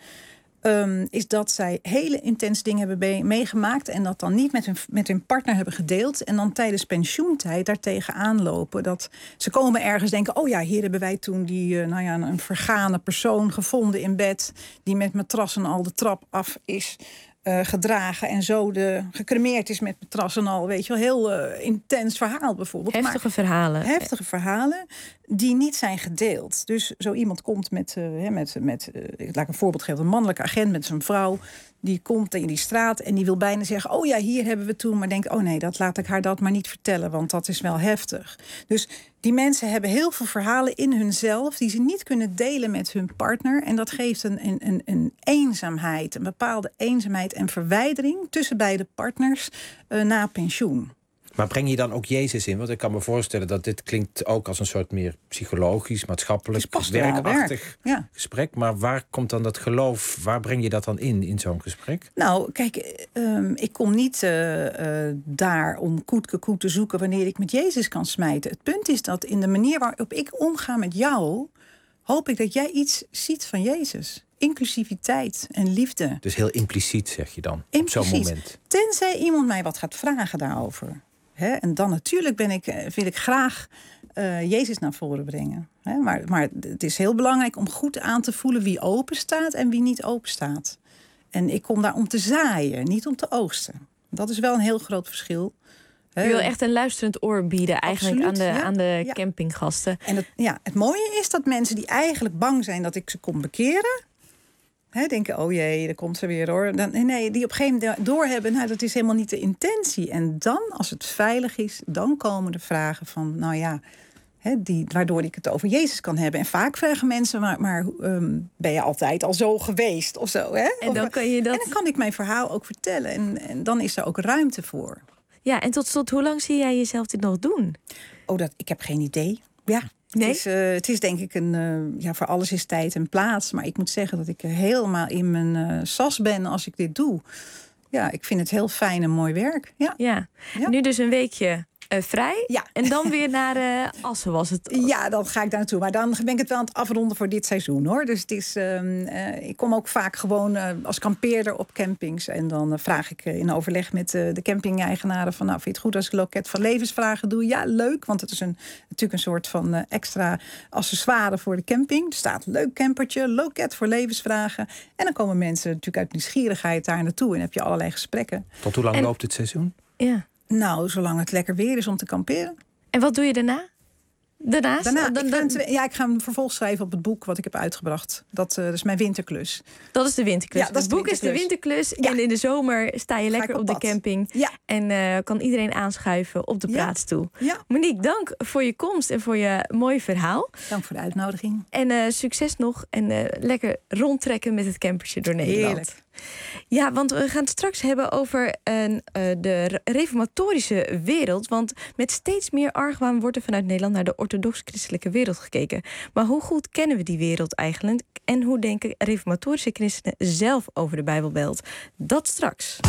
Um, is dat zij hele intense dingen hebben meegemaakt en dat dan niet met hun, met hun partner hebben gedeeld en dan tijdens pensioentijd daartegen aanlopen. Dat ze komen ergens denken, oh ja, hier hebben wij toen die, uh, nou ja, een vergane persoon gevonden in bed die met matrassen al de trap af is uh, gedragen en zo de, gecremeerd is met matrassen al. Weet je wel, heel uh, intens verhaal bijvoorbeeld. Heftige maar, verhalen. Heftige verhalen die niet zijn gedeeld. Dus zo iemand komt met, uh, met, met uh, laat ik een voorbeeld geven, een mannelijke agent met zijn vrouw, die komt in die straat en die wil bijna zeggen, oh ja, hier hebben we toen, maar denkt, oh nee, dat laat ik haar dat maar niet vertellen, want dat is wel heftig. Dus die mensen hebben heel veel verhalen in hunzelf die ze niet kunnen delen met hun partner. En dat geeft een, een, een, een eenzaamheid, een bepaalde eenzaamheid en verwijdering tussen beide partners uh, na pensioen. Maar breng je dan ook Jezus in? Want ik kan me voorstellen dat dit klinkt ook als een soort meer psychologisch, maatschappelijk, werkachtig werk. ja. gesprek. Maar waar komt dan dat geloof, waar breng je dat dan in, in zo'n gesprek? Nou, kijk, um, ik kom niet uh, uh, daar om koetke koet te zoeken wanneer ik met Jezus kan smijten. Het punt is dat in de manier waarop ik omga met jou, hoop ik dat jij iets ziet van Jezus. Inclusiviteit en liefde. Dus heel impliciet, zeg je dan, impliciet. op zo'n moment. Tenzij iemand mij wat gaat vragen daarover. He, en dan natuurlijk ben ik, wil ik graag uh, Jezus naar voren brengen. He, maar, maar het is heel belangrijk om goed aan te voelen wie open staat en wie niet open staat. En ik kom daar om te zaaien, niet om te oogsten. Dat is wel een heel groot verschil. Je wil echt een luisterend oor bieden eigenlijk Absoluut, aan de, ja. aan de Ja. campinggasten. En het, ja, het mooie is dat mensen die eigenlijk bang zijn dat ik ze kom bekeren, He, denken, oh jee, daar komt ze weer hoor. Dan, nee, die op een gegeven moment doorhebben, nou, dat is helemaal niet de intentie. En dan, als het veilig is, dan komen de vragen van, nou ja, he, die, waardoor ik het over Jezus kan hebben. En vaak vragen mensen, maar, maar um, ben je altijd al zo geweest of zo? Hè? En dan kan je dat... En dan kan ik mijn verhaal ook vertellen. En, en dan is er ook ruimte voor. Ja, en tot slot, hoe lang zie jij jezelf dit nog doen? Oh, dat, ik heb geen idee. Ja. Nee? Het, is, uh, het is denk ik een, uh, ja, voor alles is tijd en plaats. Maar ik moet zeggen dat ik helemaal in mijn uh, sas ben als ik dit doe. Ja, ik vind het heel fijn en mooi werk. Ja. Ja. Ja. Nu dus een weekje uh, vrij. Ja. En dan weer naar uh, Assen was het. Ja, dan ga ik daar naartoe. Maar dan ben ik het wel aan het afronden voor dit seizoen, hoor. Dus het is, uh, uh, ik kom ook vaak gewoon uh, als kampeerder op campings. En dan uh, vraag ik uh, in overleg met uh, de camping-eigenaren van, nou, vind je het goed als ik loket van levensvragen doe? Ja, leuk, want het is een, natuurlijk een soort van uh, extra accessoire voor de camping. Er staat een leuk campertje, loket voor levensvragen. En dan komen mensen natuurlijk uit nieuwsgierigheid daar naartoe en heb je allerlei gesprekken. Tot hoe lang en... loopt het seizoen? Ja. Nou, zolang het lekker weer is om te kamperen. En wat doe je daarna? Daarnaast? Daarna, dan, ik ga dan... een, ja, ik ga een vervolg schrijven op het boek wat ik heb uitgebracht. Dat, uh, dat is mijn winterklus. Dat is de winterklus. Ja, dat is het de boek is de winterklus. Ja. En in de zomer sta je lekker op op de pad. camping. Ja. En uh, kan iedereen aanschuiven op de Ja. praatstoel. Ja. Monique, dank voor je komst en voor je mooie verhaal. Dank voor de uitnodiging. En uh, succes nog. En uh, lekker rondtrekken met het campertje door Nederland. Heerlijk. Ja, want we gaan het straks hebben over uh, uh, de reformatorische wereld. Want met steeds meer argwaan wordt er vanuit Nederland naar de orthodox-christelijke wereld gekeken. Maar hoe goed kennen we die wereld eigenlijk? En hoe denken reformatorische christenen zelf over de Bijbelbelt? Dat straks.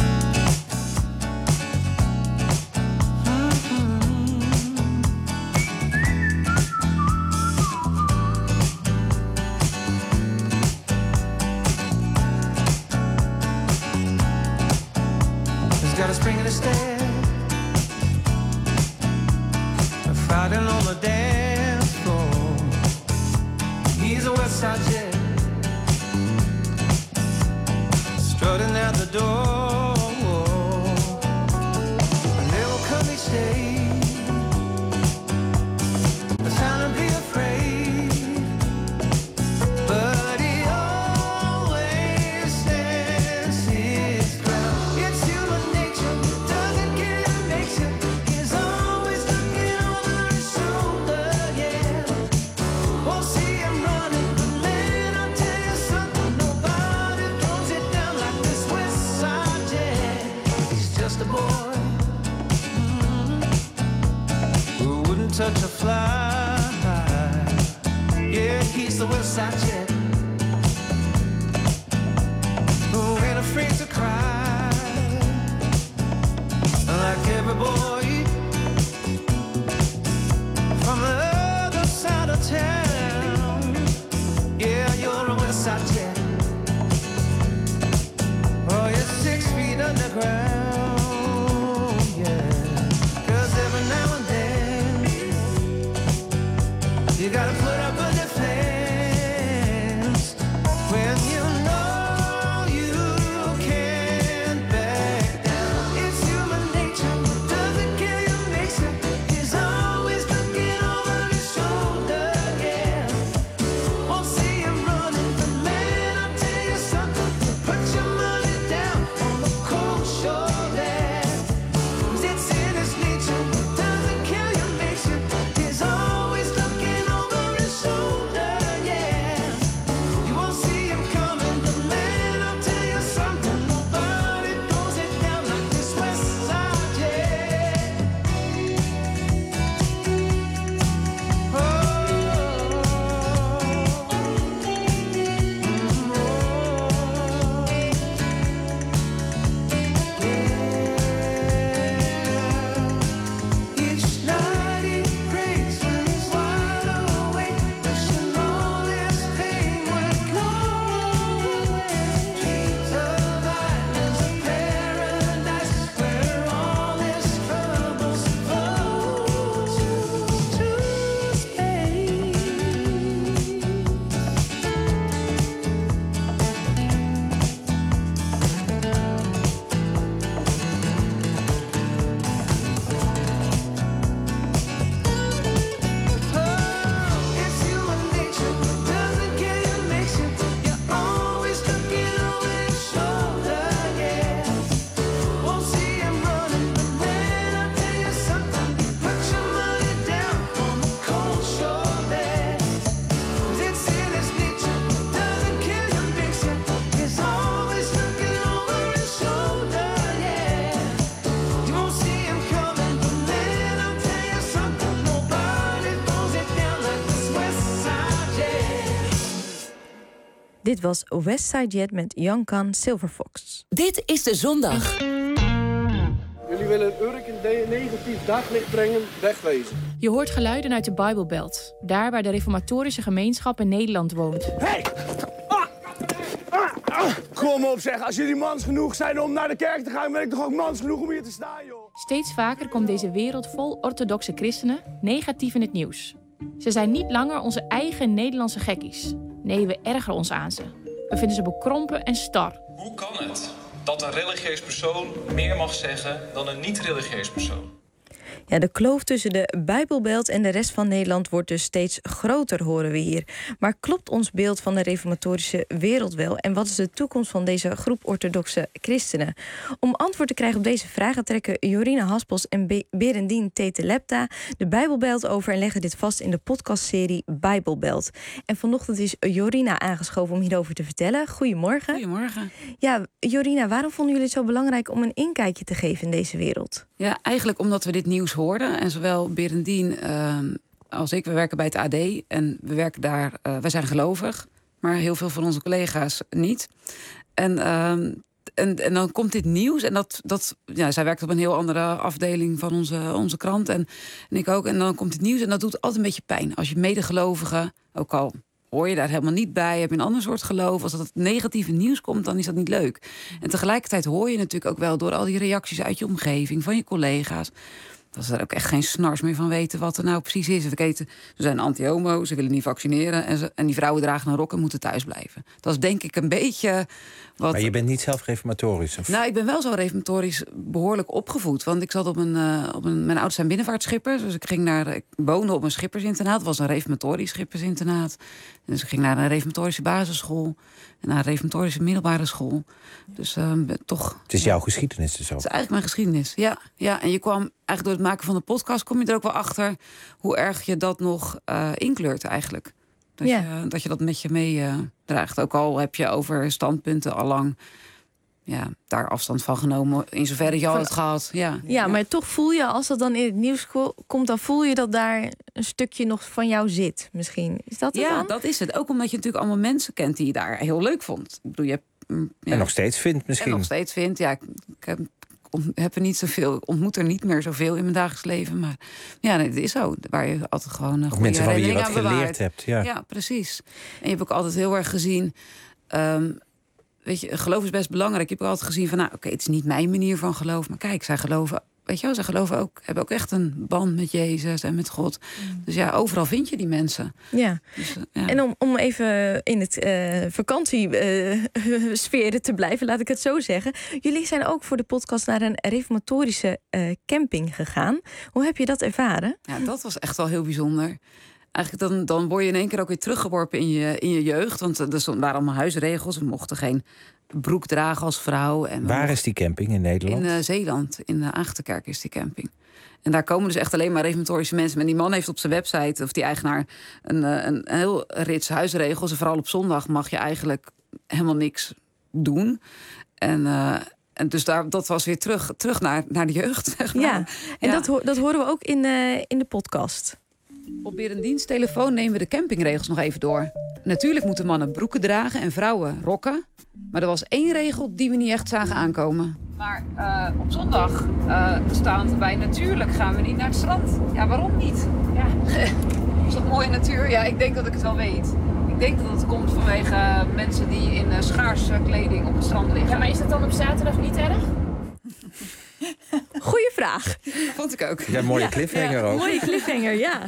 got a spring in his step, fighting on the dance floor. He's a West Side Jet, strutting out the door. And they will come each day, the sound of be afraid, but he always stands his ground. It's human nature, doesn't care who makes it. He's always looking over his shoulder, yeah. Won't see him running, but man, I'll tell you something, nobody throws it down like this West Side Jet. He's just a boy, mm-hmm, who wouldn't touch a fly. Yeah, he's the West Side Jet, who ain't afraid to cry, like every boy from the other side of town. Yeah, you're a West Side Jet. Oh, you're six feet underground. Yeah, 'cause every now and then you gotta put up a defense when you know you can't back down. It's human nature, doesn't care who makes it. He's always looking over his shoulder, yeah. Won't see him running, but man, I'll tell you something, put your money down on the cold shoulder. 'Cause it's in his nature, doesn't care who makes it. He's always looking over his shoulder, yeah. You won't see him coming, but man, I'll tell you something, nobody throws it down like this West Side Jet. Oh, each night he prays when he's wide awake, wishing all his pain would go away. Dreams of islands of paradise where all his troubles flow to space. It's human nature, doesn't care who makes it. You're always looking over his shoulder, yeah. Won't see him running, but man, I'll tell you something, put your money down on the cold shoulder. 'Cause it's in his nature, doesn't care who makes it. He's always looking over his shoulder, yeah. You won't see him coming, but man, I'll tell you something, nobody throws it down like this West Side Jet. Dit was West Side Jet met Young Can Silverfox. Dit is De Zondag. Jullie willen Urk een de- negatief daglicht brengen, wegwezen. Je hoort geluiden uit de Bijbelbelt. Daar waar de reformatorische gemeenschap in Nederland woont. Hey! Ah! Ah! Ah! Kom op zeg, als jullie mans genoeg zijn om naar de kerk te gaan, ben ik toch ook mans genoeg om hier te staan, joh. Steeds vaker komt deze wereld vol orthodoxe christenen negatief in het nieuws. Ze zijn niet langer onze eigen Nederlandse gekkies. Nee, we ergeren ons aan ze. We vinden ze bekrompen en star. Hoe kan het dat een religieus persoon meer mag zeggen dan een niet-religieus persoon? Ja, de kloof tussen de Bijbelbelt en de rest van Nederland wordt dus steeds groter, horen we hier. Maar klopt ons beeld van de reformatorische wereld wel? En wat is de toekomst van deze groep orthodoxe christenen? Om antwoord te krijgen op deze vragen trekken Jorina Haspels en Be- Berendien Tetelepta de Bijbelbelt over en leggen dit vast in de podcastserie Bijbelbelt. En vanochtend is Jorina aangeschoven om hierover te vertellen. Goedemorgen. Goedemorgen. Ja, Jorina, waarom vonden jullie het zo belangrijk om een inkijkje te geven in deze wereld? Ja, eigenlijk omdat we dit nieuws hoorden. En zowel Berendien uh, als ik, we werken bij het A D. En we werken daar, uh, wij zijn gelovig. Maar heel veel van onze collega's niet. En, uh, en, en dan komt dit nieuws. En dat, dat, ja, zij werkt op een heel andere afdeling van onze, onze krant. En, en ik ook. En dan komt het nieuws. En dat doet altijd een beetje pijn. Als je medegelovige, ook al hoor je daar helemaal niet bij. Heb je een ander soort geloof. Als dat het negatieve nieuws komt, dan is dat niet leuk. En tegelijkertijd hoor je natuurlijk ook wel door al die reacties uit je omgeving, van je collega's, dat ze er ook echt geen snars meer van weten wat er nou precies is. We weten, ze zijn anti-homo, ze willen niet vaccineren. En, ze, en die vrouwen dragen een rok en moeten thuis blijven. Dat is denk ik een beetje wat. Maar je bent niet zelf reformatorisch? Of? Nou, ik ben wel zo reformatorisch behoorlijk opgevoed. Want ik zat op een. Uh, op een mijn ouders zijn binnenvaartschippers. Dus ik ging naar. Ik woonde op een schippersinternaat. Het was een reformatorisch schippersinternaat. Dus ik ging naar een reformatorische basisschool. En naar een reformatorische middelbare school. Dus uh, toch. Het is jouw geschiedenis dus ook. Het is eigenlijk mijn geschiedenis, ja. ja. En je kwam eigenlijk door het maken van de podcast, kom je er ook wel achter hoe erg je dat nog uh, inkleurt eigenlijk. Dat, ja. je, dat je dat met je meedraagt. Uh, ook al heb je over standpunten allang ja, daar afstand van genomen. In zoverre je al het gehad. Ja. Ja, ja, maar toch voel je, als dat dan in het nieuws komt, dan voel je dat daar een stukje nog van jou zit misschien. Is dat het ja, dan? Dat is het. Ook omdat je natuurlijk allemaal mensen kent die je daar heel leuk vond. Ik bedoel, je hebt, ja, en nog steeds vindt misschien. En nog steeds vindt, ja. Ik, ik heb, heb er niet zoveel, ontmoet er niet meer zoveel in mijn dagelijks leven. Maar ja, nee, het is zo. Waar je altijd gewoon een goede mensen van wie je wat aan geleerd bewaart. hebt. Ja. ja, precies. En je hebt ook altijd heel erg gezien. Um, weet je, geloof is best belangrijk. Je hebt ook altijd gezien van, nou, oké, okay, het is niet mijn manier van geloof. Maar kijk, zij geloven, weet je wel, zij geloven ook, hebben ook echt een band met Jezus en met God. Mm. Dus ja, overal vind je die mensen. Ja. Dus, uh, ja. En om, om even in het uh, vakantiesfeer uh, te blijven, laat ik het zo zeggen. Jullie zijn ook voor de podcast naar een reformatorische uh, camping gegaan. Hoe heb je dat ervaren? Ja, dat was echt wel heel bijzonder. Eigenlijk dan, dan word je in één keer ook weer teruggeworpen in je, in je jeugd. Want er waren allemaal huisregels. We mochten geen broek dragen als vrouw. En Waar mochten... is die camping in Nederland? In uh, Zeeland, in uh, Aagtenkerk is die camping. En daar komen dus echt alleen maar reformatorische mensen. Maar die man heeft op zijn website, of die eigenaar, een, een, een heel rits huisregels. En vooral op zondag mag je eigenlijk helemaal niks doen. En... Uh, En dus daar, dat was weer terug, terug naar, naar de jeugd, zeg maar. Ja, en ja. Dat, ho- dat horen we ook in, uh, in de podcast. Op Berendiens telefoon nemen we de campingregels nog even door. Natuurlijk moeten mannen broeken dragen en vrouwen rokken. Maar er was één regel die we niet echt zagen aankomen. Maar uh, op zondag uh, staan wij natuurlijk gaan we niet naar het strand. Ja, waarom niet? Ja. Is dat mooie natuur? Ja, ik denk dat ik het wel weet. Ik denk dat het komt vanwege mensen die in uh, schaarse kleding op het strand liggen. Ja, maar is dat dan op zaterdag niet erg? Goeie vraag. Vond ik ook. Ja, mooie cliffhanger ja, ook. Mooie cliffhanger, ja.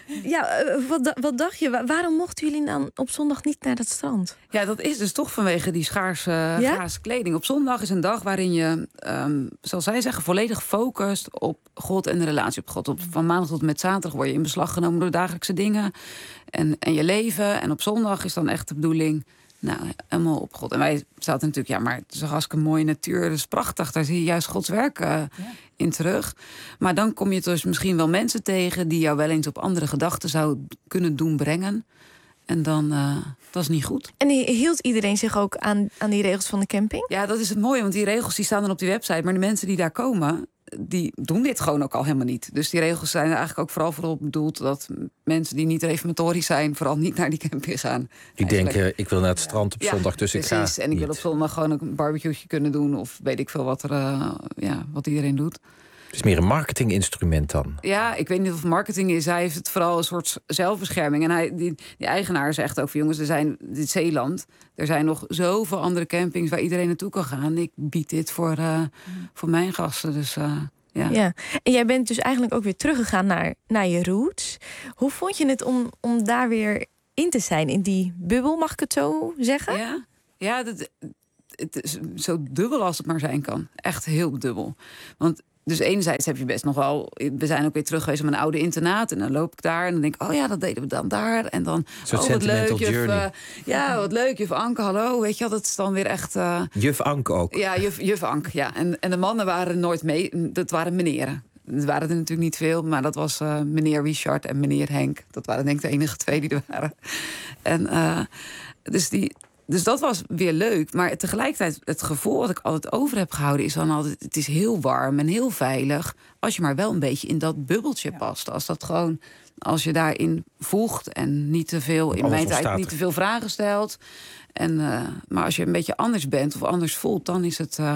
Ja, uh, wat, wat dacht je? Waarom mochten jullie dan op zondag niet naar dat strand? Ja, dat is dus toch vanwege die schaarse, ja? schaarse kleding. Op zondag is een dag waarin je, um, zoals zij zeggen, volledig focust op God en de relatie op God. Op, van maandag tot met zaterdag word je in beslag genomen door dagelijkse dingen en, en je leven. En op zondag is dan echt de bedoeling, nou, helemaal op God. En wij zaten natuurlijk, ja, maar het is een hartstikke mooie natuur. Dat is prachtig, daar zie je juist Gods werk uh, ja. in terug. Maar dan kom je dus misschien wel mensen tegen die jou wel eens op andere gedachten zou kunnen doen brengen. En dan, uh, dat is niet goed. En hield iedereen zich ook aan, aan die regels van de camping? Ja, dat is het mooie, want die regels die staan dan op die website. Maar de mensen die daar komen, die doen dit gewoon ook al helemaal niet. Dus die regels zijn er eigenlijk ook vooral voor bedoeld dat mensen die niet reformatorisch zijn, vooral niet naar die camping gaan. Die denken, ik wil naar het strand op ja, zondag, dus precies. ik ga En ik niet. wil op zondag gewoon een barbecue'tje kunnen doen, of weet ik veel wat er, uh, ja, wat iedereen doet. Het is meer een marketinginstrument dan. Ja, ik weet niet of het marketing is. Hij heeft het vooral een soort zelfbescherming. En hij, die, die eigenaar zegt ook van, jongens, er zijn dit Zeeland. Er zijn nog zoveel andere campings waar iedereen naartoe kan gaan. Ik bied dit voor, uh, voor mijn gasten. Dus uh, ja. ja. En jij bent dus eigenlijk ook weer teruggegaan naar, naar je roots. Hoe vond je het om, om daar weer in te zijn? In die bubbel, mag ik het zo zeggen? Ja, ja dat, het is zo dubbel als het maar zijn kan. Echt heel dubbel. Want dus enerzijds heb je best nog wel. We zijn ook weer terug geweest op mijn oude internaat. En dan loop ik daar en dan denk ik, oh ja, dat deden we dan daar. En dan, oh, wat leuk, juf, uh, ja, wat leuk, juf Anke, hallo. Weet je wel, dat is dan weer echt... Uh, juf Anke ook. Ja, juf, juf Anke, ja. En, en de mannen waren nooit mee, dat waren meneren. Er waren er natuurlijk niet veel, maar dat was uh, meneer Richard en meneer Henk. Dat waren denk ik de enige twee die er waren. En uh, dus die... Dus dat was weer leuk. Maar tegelijkertijd, het gevoel wat ik altijd over heb gehouden is dan altijd, het is heel warm en heel veilig. Als je maar wel een beetje in dat bubbeltje ja. past. Als dat gewoon, als je daarin voegt en niet te veel, in mijn tijd niet te veel vragen stelt. En, uh, maar als je een beetje anders bent of anders voelt, dan is het, uh,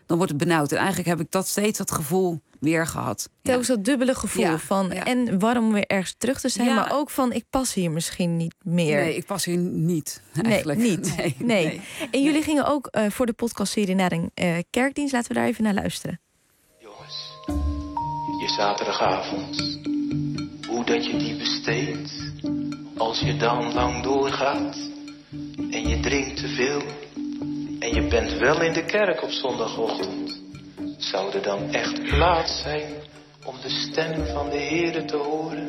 dan wordt het benauwd. En eigenlijk heb ik dat steeds dat gevoel weer gehad. Telkens dat dubbele gevoel Ja, van ja. en warm om weer ergens terug te zijn, Ja. maar ook van ik pas hier misschien niet meer. Nee, ik pas hier niet. Eigenlijk. Nee, niet. Nee, Nee. nee. En jullie gingen ook uh, voor de podcastserie naar een uh, kerkdienst. Laten we daar even naar luisteren. Je zaterdagavond, hoe dat je die besteedt. Als je dan lang doorgaat en je drinkt te veel en je bent wel in de kerk op zondagochtend. Zou er dan echt plaats zijn om de stem van de Heere te horen?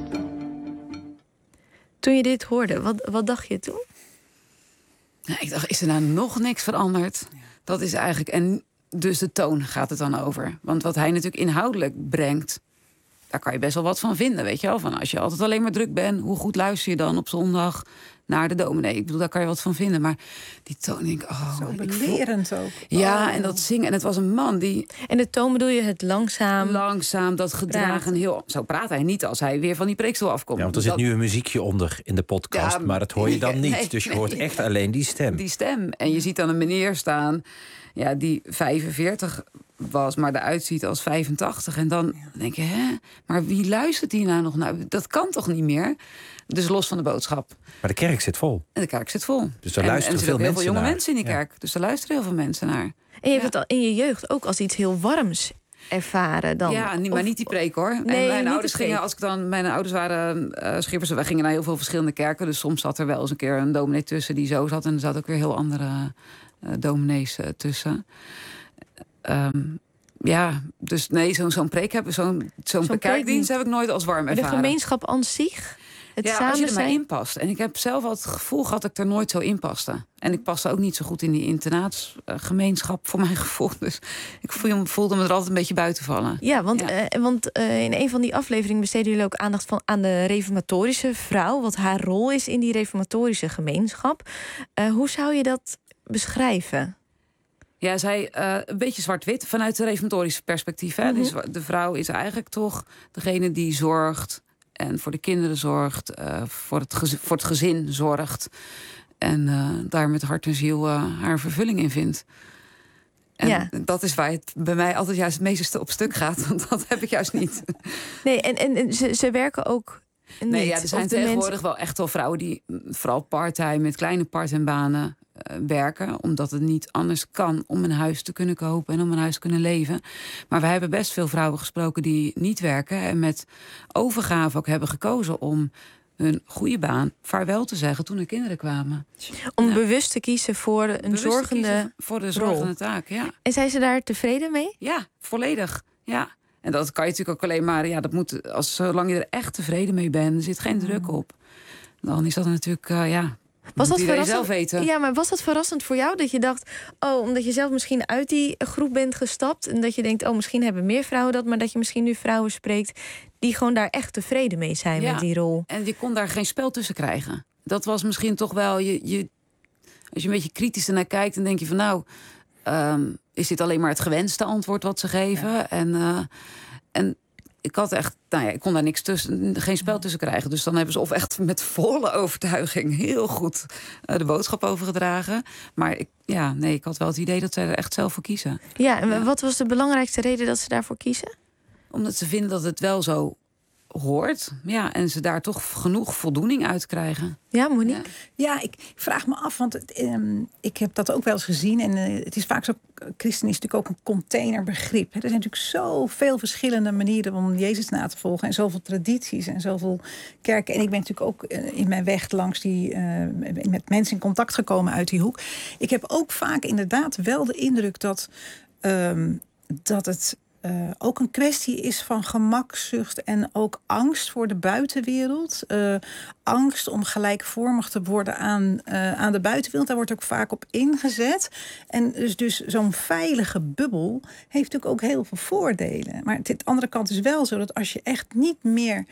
Toen je dit hoorde, wat, wat dacht je toen? Ja, ik dacht, is er nou nog niks veranderd? Ja. Dat is eigenlijk... En dus de toon gaat het dan over. Want wat hij natuurlijk inhoudelijk brengt, daar kan je best wel wat van vinden, weet je wel? Van als je altijd alleen maar druk bent, hoe goed luister je dan op zondag naar de dominee? Ik bedoel, daar kan je wat van vinden. Maar die toon, denk ik, oh... Zo ik belerend voel... ook. Ja, oh. en dat zingen. En het was een man die... En de toon bedoel je het langzaam? Langzaam, dat gedragen. Heel... Zo praat hij niet als hij weer van die preekstoel afkomt. Ja, want er dat... zit nu een muziekje onder in de podcast, Ja, maar dat hoor je dan niet. nee, dus je nee. hoort echt alleen die stem. Die stem. En je ziet dan een meneer staan, ja, die vijfenveertig was, maar eruit ziet als vijfentachtig. En dan denk je, hè, maar wie luistert hier nou nog naar? Dat kan toch niet meer? Dus los van de boodschap. Maar de kerk zit vol. En de kerk zit vol. Dus daar en, luisteren en er zitten veel ook heel veel mensen jonge naar. mensen in die Ja. kerk. Dus daar luisteren heel veel mensen naar. En je hebt het al in je jeugd ook als iets heel warms ervaren dan? Ja, niet, maar Of- niet die preek hoor. Nee, en niet mijn de ouders preek. gingen, als ik dan, mijn ouders waren uh, schippers, wij gingen naar heel veel verschillende kerken. Dus soms zat er wel eens een keer een dominee tussen die zo zat. En er zat ook weer heel andere uh, dominees uh, tussen. Um, ja, dus nee, zo'n zo'n preek hebben, zo'n zo'n Zo'n kerkdienst heb ik nooit als warm De ervaren. gemeenschap aan zich? Het ja, samen als je er maar zijn? in past. En ik heb zelf al het gevoel gehad dat ik er nooit zo in paste. En ik paste ook niet zo goed in die internaatsgemeenschap, voor mijn gevoel. Dus ik voelde, voelde me er altijd een beetje buiten vallen. Ja, want, ja. Uh, want uh, in een van die afleveringen besteden jullie ook aandacht van, aan de reformatorische vrouw. Wat haar rol is in die reformatorische gemeenschap. Uh, hoe zou je dat beschrijven? Ja, zij uh, een beetje zwart-wit vanuit het reformatorische perspectief. Hè? Mm-hmm. Dus de vrouw is eigenlijk toch degene die zorgt en voor de kinderen zorgt, uh, voor, het gezin, voor het gezin zorgt. En uh, daar met hart en ziel uh, haar vervulling in vindt. En ja. dat is waar het bij mij altijd juist het meeste op stuk gaat. Want dat heb ik juist niet. Nee, en, en, en ze, ze werken ook niet. Nee, ja, er zijn de tegenwoordig mensen... wel echt wel vrouwen die vooral part-time met kleine part-time banen uh, werken. Omdat het niet anders kan om een huis te kunnen kopen en om een huis te kunnen leven. Maar we hebben best veel vrouwen gesproken die niet werken. En met overgave ook hebben gekozen om hun goede baan vaarwel te zeggen toen er kinderen kwamen. Om ja. bewust te kiezen voor een bewust zorgende voor de zorgende rol. taak, ja. En zijn ze daar tevreden mee? Ja, volledig, ja. En dat kan je natuurlijk ook alleen maar, ja, dat moet, als zolang je er echt tevreden mee bent, er zit geen druk op. Dan is dat natuurlijk, uh, ja, was dat iedereen verrassend? zelf weten. Ja, maar was dat verrassend voor jou? Dat je dacht, oh, omdat je zelf misschien uit die groep bent gestapt. En dat je denkt, oh, misschien hebben meer vrouwen dat. Maar dat je misschien nu vrouwen spreekt die gewoon daar echt tevreden mee zijn Ja, met die rol. En je kon daar geen spel tussen krijgen. Dat was misschien toch wel, je, je, als je een beetje kritisch ernaar kijkt, dan denk je van nou, um, is dit alleen maar het gewenste antwoord wat ze geven? Ja. En, uh, en ik had echt, nou ja, ik kon daar niks tussen, geen spel tussen krijgen. Dus dan hebben ze of echt met volle overtuiging heel goed uh, de boodschap overgedragen. Maar ik, ja, nee, ik had wel het idee dat zij er echt zelf voor kiezen. Ja, en ja. Wat was de belangrijkste reden dat ze daarvoor kiezen? Omdat ze vinden dat het wel zo hoort. Ja, en ze daar toch genoeg voldoening uit krijgen. Ja, Monique? Ja, ja ik vraag me af, want het, um, ik heb dat ook wel eens gezien. En uh, het is vaak zo, christen is natuurlijk ook een containerbegrip. Hè. Er zijn natuurlijk zoveel verschillende manieren om Jezus na te volgen. En zoveel tradities en zoveel kerken. En ik ben natuurlijk ook uh, in mijn weg langs die, uh, met mensen in contact gekomen uit die hoek. Ik heb ook vaak inderdaad wel de indruk dat, um, dat het Uh, ook een kwestie is van gemakzucht en ook angst voor de buitenwereld. Uh, angst om gelijkvormig te worden aan, uh, aan de buitenwereld. Daar wordt ook vaak op ingezet. En dus, dus zo'n veilige bubbel heeft natuurlijk ook heel veel voordelen. Maar aan de andere kant is wel zo dat als je echt niet meer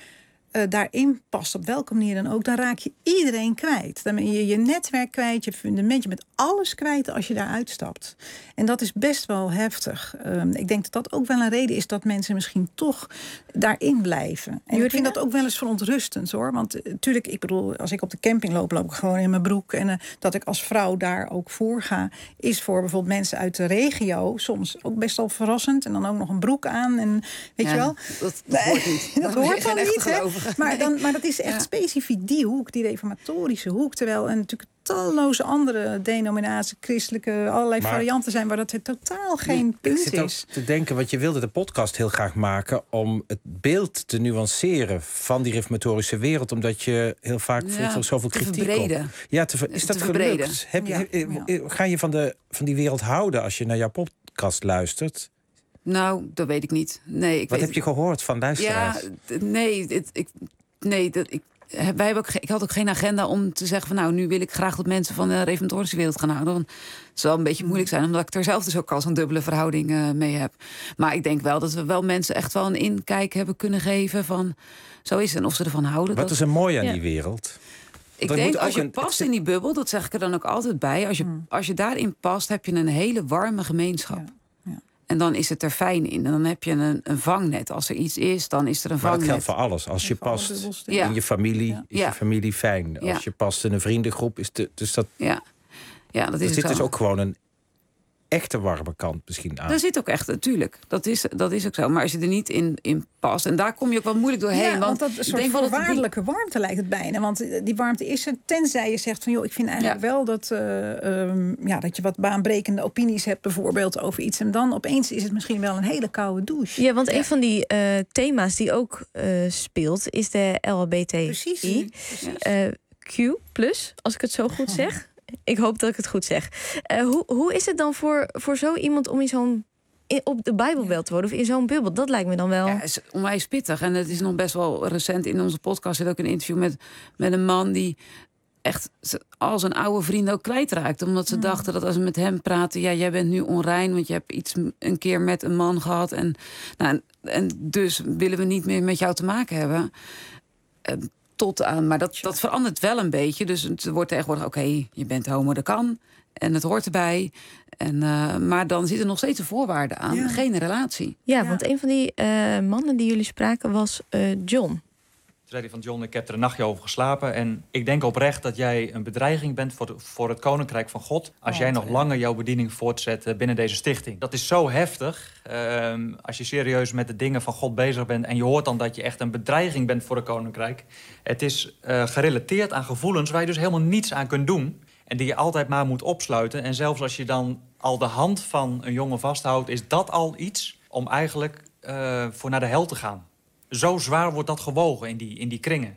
uh, daarin past, op welke manier dan ook, dan raak je iedereen kwijt. Dan ben je je netwerk kwijt, je fundament, je bent alles kwijt als je daar uitstapt. En dat is best wel heftig. Um, ik denk dat dat ook wel een reden is dat mensen misschien toch daarin blijven. En Jordina? Ik vind dat ook wel eens verontrustend, hoor. Want natuurlijk, uh, ik bedoel, als ik op de camping loop, loop ik gewoon in mijn broek. En uh, dat ik als vrouw daar ook voor ga, is voor bijvoorbeeld mensen uit de regio soms ook best wel verrassend. En dan ook nog een broek aan. En weet ja, je wel? Dat, dat hoort niet. dat dan hoort dan niet, hè? Maar, nee. dan, maar dat is echt ja. specifiek die hoek, die reformatorische hoek. Terwijl en natuurlijk talloze andere denominaties, christelijke, allerlei maar, varianten zijn waar dat het totaal geen ik punt zit is. Ook te denken, want je wilde de podcast heel graag maken om het beeld te nuanceren van die reformatorische wereld, omdat je heel vaak ja, voelt van zoveel kritiek verbreden. op. Ja, te ver, is dat gelukt? Heb je, ja, ja. Ga je van, de, van die wereld houden als je naar jouw podcast luistert? Nou, dat weet ik niet. Nee, ik Wat weet... heb je gehoord van luisteraars? Ja, nee, het, ik, nee dat, ik, wij hebben ook, ik had ook geen agenda om te zeggen van nou, nu wil ik graag dat mensen van de reformatorische wereld gaan houden. Want het zal een beetje moeilijk zijn, omdat ik er zelf dus ook al zo'n dubbele verhouding uh, mee heb. Maar ik denk wel dat we wel mensen echt wel een inkijk hebben kunnen geven van zo is het en of ze ervan houden. Wat dat... is er mooi aan ja. die wereld? Ik dat denk, als je een... past in die bubbel, dat zeg ik er dan ook altijd bij. Als je, mm. als je daarin past, heb je een hele warme gemeenschap. Ja. En dan is het er fijn in. En dan heb je een, een vangnet. Als er iets is, dan is er een maar vangnet. Maar dat geldt voor alles. Als je past ja. in je familie, ja. is ja. je familie fijn. Ja. Als je past in een vriendengroep, is de, dus dat... Ja, ja dat is er zit zo. dus ook gewoon een echte warme kant misschien aan. Daar zit ook echt, natuurlijk. Dat is, dat is ook zo. Maar als je er niet in, in past... en daar kom je ook wel moeilijk doorheen. Ja, want, want dat een soort voorwaardelijke die... warmte lijkt het bijna. Want die warmte is er, tenzij je zegt van... joh, ik vind eigenlijk ja. wel dat, uh, um, ja, dat je wat baanbrekende opinies hebt... bijvoorbeeld over iets. En dan opeens is het misschien wel een hele koude douche. Ja, want ja. een van die uh, thema's die ook uh, speelt... is de L H B T I. Precies. Uh, Q plus, als ik het zo goed zeg... Ik hoop dat ik het goed zeg. Uh, hoe, hoe is het dan voor, voor zo iemand om in zo'n in, op de Bijbelbelt te worden of in zo'n bubbel? Dat lijkt me dan wel. Ja, het is onwijs pittig. En het is nog best wel recent in onze podcast zit ook een interview met, met een man die echt al zijn oude vrienden ook kwijtraakte. Omdat ze mm. dachten dat als ze met hem praten, ja, jij bent nu onrein, want je hebt iets een keer met een man gehad. En, nou, en dus willen we niet meer met jou te maken hebben. En, tot aan, maar dat, dat verandert wel een beetje. Dus het wordt tegenwoordig, oké, okay, je bent homo, dat kan. En het hoort erbij. En, uh, maar dan zit er nog steeds een voorwaarde aan. Ja. Geen relatie. Ja, ja, want een van die uh, mannen die jullie spraken was uh, John. Toen zei hij van John, ik heb er een nachtje over geslapen. En ik denk oprecht dat jij een bedreiging bent voor, de, voor het Koninkrijk van God. Als oh, jij nog ja. langer jouw bediening voortzet binnen deze stichting. Dat is zo heftig. Uh, als je serieus met de dingen van God bezig bent. En je hoort dan dat je echt een bedreiging bent voor het Koninkrijk. Het is uh, gerelateerd aan gevoelens waar je dus helemaal niets aan kunt doen. En die je altijd maar moet opsluiten. En zelfs als je dan al de hand van een jongen vasthoudt, is dat al iets om eigenlijk uh, voor naar de hel te gaan. Zo zwaar wordt dat gewogen in die, in die kringen.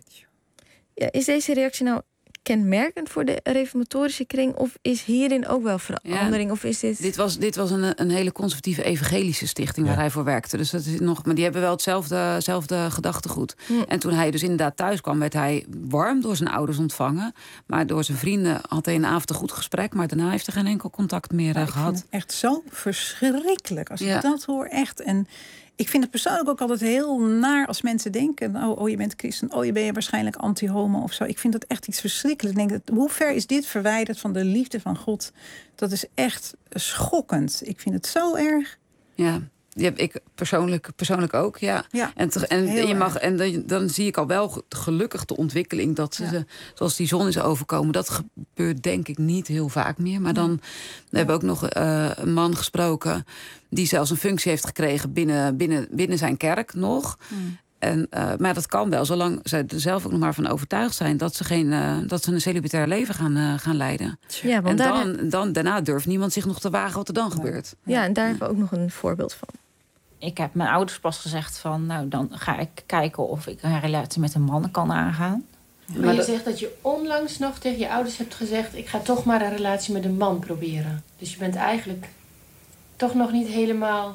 Ja, is deze reactie nou kenmerkend voor de reformatorische kring? Of is hierin ook wel verandering? Ja, of is dit... dit was, dit was een, een hele conservatieve evangelische stichting ja. waar hij voor werkte. Dus dat is nog, maar die hebben wel hetzelfde, hetzelfde gedachtegoed. Ja. En toen hij dus inderdaad thuis kwam, werd hij warm door zijn ouders ontvangen. Maar door zijn vrienden had hij een avond een goed gesprek. Maar daarna heeft hij geen enkel contact meer uh, gehad. Ik vind het echt zo verschrikkelijk als ja. ik dat hoor. Echt. En ik vind het persoonlijk ook altijd heel naar als mensen denken... oh, oh je bent christen, oh je bent waarschijnlijk anti-homo of zo. Ik vind dat echt iets verschrikkelijks. Ik denk, dat, hoe ver is dit verwijderd van de liefde van God? Dat is echt schokkend. Ik vind het zo erg. Ja, ja ik persoonlijk, persoonlijk ook, ja. ja en te, en, je mag, en dan, dan zie ik al wel gelukkig de ontwikkeling... dat ze, ja. zoals die zon is overkomen. Dat gebeurt denk ik niet heel vaak meer. Maar dan ja. we hebben we ook nog uh, een man gesproken... die zelfs een functie heeft gekregen binnen, binnen, binnen zijn kerk nog. Mm. En, uh, maar dat kan wel, zolang ze er zelf ook nog maar van overtuigd zijn... dat ze, geen, uh, dat ze een celibatair leven gaan, uh, gaan leiden. Ja, want en dan, daar... dan, daarna durft niemand zich nog te wagen wat er dan ja. gebeurt. Ja, en daar hebben we ook nog een voorbeeld van. Ik heb mijn ouders pas gezegd van... nou, dan ga ik kijken of ik een relatie met een man kan aangaan. Maar, maar je dat... zegt dat je onlangs nog tegen je ouders hebt gezegd... ik ga toch maar een relatie met een man proberen. Dus je bent eigenlijk toch nog niet helemaal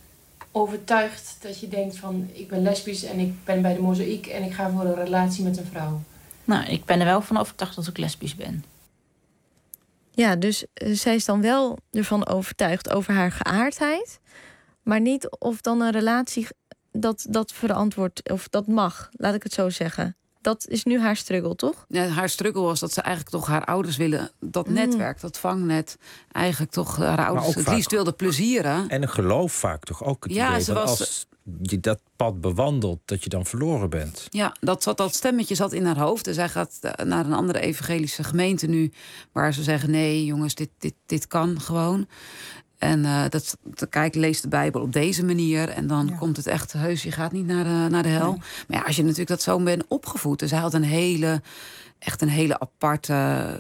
overtuigd... dat je denkt van, ik ben lesbisch en ik ben bij de mozaïek... en ik ga voor een relatie met een vrouw. Nou, ik ben er wel van overtuigd dat ik lesbisch ben. Ja, dus uh, zij is dan wel ervan overtuigd over haar geaardheid... maar niet of dan een relatie dat, dat verantwoord, of dat mag, laat ik het zo zeggen. Dat is nu haar struggle, toch? Ja, haar struggle was dat ze eigenlijk toch haar ouders willen... dat Mm. netwerk, dat vangnet... eigenlijk toch haar ouders het vaak- liefst wilde plezieren. En een geloof vaak toch ook het Ja, idee ze van was- als je dat pad bewandelt, dat je dan verloren bent. Ja, dat, zat, dat stemmetje zat in haar hoofd. En zij gaat eh, naar een andere evangelische gemeente nu... waar ze zeggen, nee jongens, dit, dit, dit kan gewoon. En uh, dat, dat, kijk, lees de Bijbel op deze manier... en dan ja. komt het echt heus, je gaat niet naar de, naar de hel. Nee. Maar ja, als je natuurlijk dat zo bent opgevoed... dus hij had een hele, echt een hele aparte...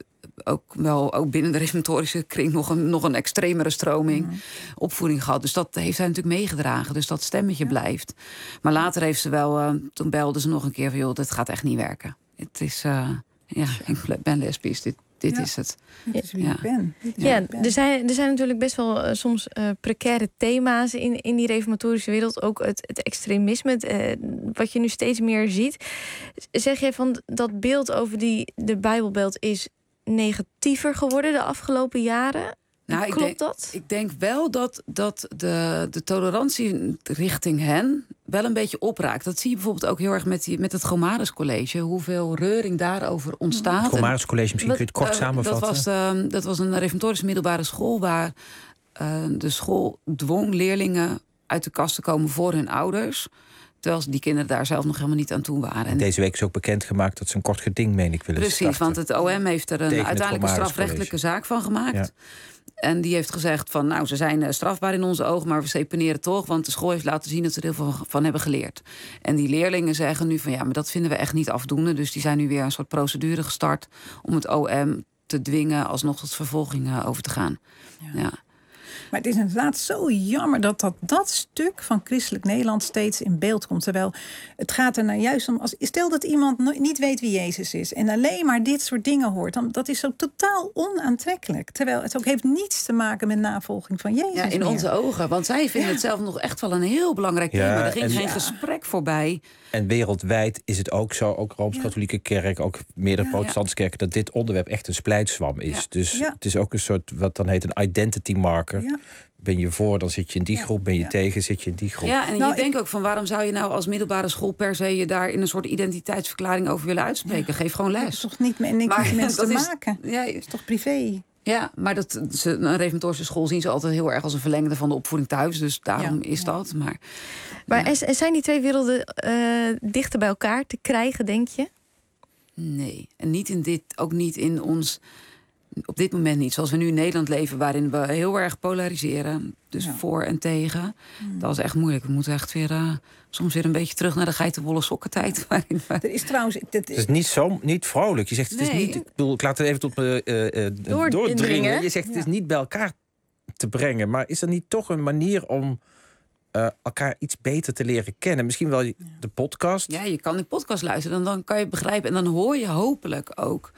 ook wel ook binnen de reformatorische kring nog een, nog een extremere stroming mm. opvoeding gehad. Dus dat heeft hij natuurlijk meegedragen. Dus dat stemmetje ja. blijft. Maar later heeft ze wel, uh, toen belde ze nog een keer van... joh, dit gaat echt niet werken. Het is, uh, ja, ik ben lesbisch, dit, dit ja. is het. Dit is wie ja. ik ben. Dit is ja, ik ben. Er, zijn, er zijn natuurlijk best wel uh, soms uh, precaire thema's in, in die reformatorische wereld. Ook het, het extremisme, het, uh, wat je nu steeds meer ziet. Zeg jij van dat beeld over die, de Bijbelbelt is... negatiever geworden de afgelopen jaren? Nou, Klopt ik denk, dat? Ik denk wel dat, dat de, de tolerantie richting hen wel een beetje opraakt. Dat zie je bijvoorbeeld ook heel erg met, die, met het Gomarus College. Hoeveel reuring daarover ontstaat. Het Gomarus College, misschien kun je het kort uh, samenvatten. Dat was, uh, dat was een reformatorische middelbare school... waar uh, de school dwong leerlingen uit de kast te komen voor hun ouders... terwijl die kinderen daar zelf nog helemaal niet aan toe waren. En deze week is ook bekendgemaakt dat ze een kort geding, meen ik, willen Precies, starten. want het O M heeft er een uiteindelijk een strafrechtelijke zaak van gemaakt. Ja. En die heeft gezegd van, nou, ze zijn strafbaar in onze ogen... maar we seponeren toch, want de school heeft laten zien... dat ze er heel veel van hebben geleerd. En die leerlingen zeggen nu van, ja, maar dat vinden we echt niet afdoende. Dus die zijn nu weer een soort procedure gestart... om het O M te dwingen alsnog tot vervolging over te gaan. Ja. ja. Maar het is inderdaad zo jammer dat, dat dat stuk van christelijk Nederland steeds in beeld komt. Terwijl het gaat er nou juist om... Als, stel dat iemand niet weet wie Jezus is... en alleen maar dit soort dingen hoort... dan dat is zo totaal onaantrekkelijk. Terwijl het ook heeft niets te maken met navolging van Jezus. Ja, in meer. onze ogen. Want zij vinden ja. het zelf nog echt wel een heel belangrijk thema. Ja, er ging geen ja. gesprek voorbij. En wereldwijd is het ook zo, ook Rooms-Katholieke ja. kerk... ook meerdere ja, protestantse kerken... dat dit onderwerp echt een splijtswam is. Ja. Dus ja. het is ook een soort, wat dan heet een identity marker... Ja. Ben je voor, dan zit je in die groep. Ben je ja. tegen, zit je in die groep. Ja, en nou, je denkt ook van... waarom zou je nou als middelbare school per se... je daar in een soort identiteitsverklaring over willen uitspreken? Ja. Geef gewoon les. Dat is toch niet met niks met mensen te is, maken? Ja, het is toch privé? Ja, maar dat, ze, een reformatorische school zien ze altijd heel erg... als een verlengde van de opvoeding thuis. Dus daarom ja. is dat. Maar, maar ja. er zijn die twee werelden uh, dichter bij elkaar te krijgen, denk je? Nee, en niet in dit, ook niet in ons... Op dit moment niet. Zoals we nu in Nederland leven... waarin we heel erg polariseren. Dus ja. voor en tegen. Hmm. Dat is echt moeilijk. We moeten echt weer... Uh, soms weer een beetje terug naar de geitenwolle sokkentijd. Waarin we... Er is trouwens... Dit... Het is niet zo niet vrolijk. Je zegt het nee. is niet... Ik, bedoel, ik laat het even tot me uh, uh, Door, doordringen. Je zegt ja. het is niet bij elkaar te brengen. Maar is er niet toch een manier om... Uh, elkaar iets beter te leren kennen? Misschien wel de podcast? Ja, je kan de podcast luisteren. Dan, dan kan je begrijpen. En dan hoor je hopelijk ook...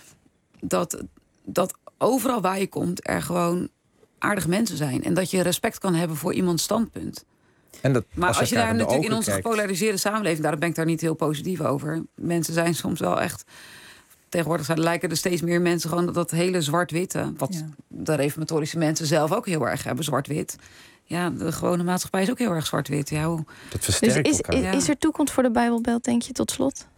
dat... dat overal waar je komt er gewoon aardige mensen zijn. En dat je respect kan hebben voor iemands standpunt. En dat, maar als, als je daar natuurlijk in onze kijkt. gepolariseerde samenleving... daar ben ik daar niet heel positief over. Mensen zijn soms wel echt... Tegenwoordig zijn, lijken er steeds meer mensen gewoon dat, dat hele zwart-witte... wat ja. de reformatorische mensen zelf ook heel erg hebben, zwart-wit. Ja, de gewone maatschappij is ook heel erg zwart-wit. Ja, hoe... Dat versterkt dus is, is, ja. is er toekomst voor de Bijbelbelt, denk je, tot slot?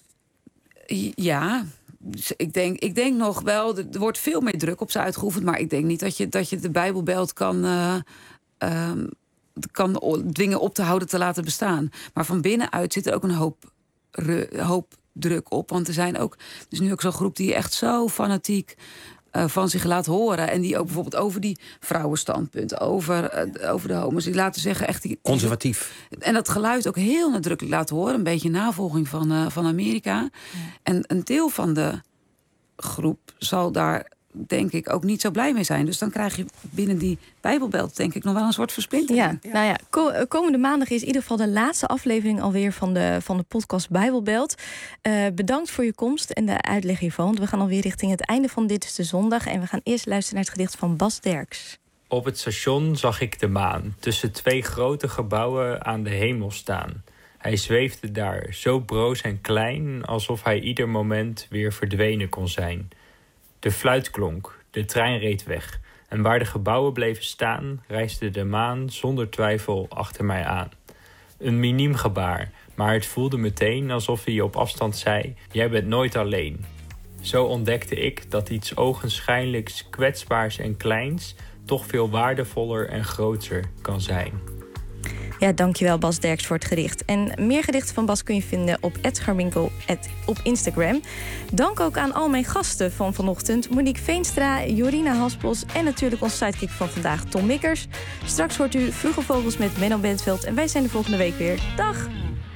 Ja... Ik denk, ik denk nog wel, er wordt veel meer druk op ze uitgeoefend... maar ik denk niet dat je, dat je de Bijbelbelt kan, uh, um, kan dwingen op te houden te laten bestaan. Maar van binnenuit zit er ook een hoop, re, hoop druk op. Want er zijn ook, er is nu ook zo'n groep die echt zo fanatiek... Uh, van zich laat horen. En die ook bijvoorbeeld over die vrouwenstandpunt... over, uh, over de homo's, die laten zeggen echt... Die, conservatief. En dat geluid ook heel nadrukkelijk laten horen. Een beetje navolging van, uh, van Amerika. Ja. En een deel van de groep zal daar... denk ik ook niet zo blij mee zijn. Dus dan krijg je binnen die Bijbelbelt... denk ik nog wel een soort versplintering. Ja, nou ja, ko- komende maandag is in ieder geval de laatste aflevering... alweer van de, van de podcast Bijbelbelt. Uh, bedankt voor je komst en de uitleg hiervan. Want we gaan alweer richting het einde van Dit is de Zondag. En we gaan eerst luisteren naar het gedicht van Bas Derks. Op het station zag ik de maan... tussen twee grote gebouwen aan de hemel staan. Hij zweefde daar, zo broos en klein... alsof hij ieder moment weer verdwenen kon zijn... De fluit klonk, de trein reed weg. En waar de gebouwen bleven staan, reisde de maan zonder twijfel achter mij aan. Een miniem gebaar, maar het voelde meteen alsof hij op afstand zei: jij bent nooit alleen. Zo ontdekte ik dat iets ogenschijnlijks kwetsbaars en kleins toch veel waardevoller en groter kan zijn. Ja, dankjewel Bas Derks voor het gedicht. En meer gedichten van Bas kun je vinden op at Garminkel op Instagram. Dank ook aan al mijn gasten van vanochtend. Monique Veenstra, Jorina Haspels en natuurlijk ons sidekick van vandaag, Tom Mikkers. Straks hoort u Vroege Vogels met Menno Bentveld. En wij zijn de volgende week weer. Dag!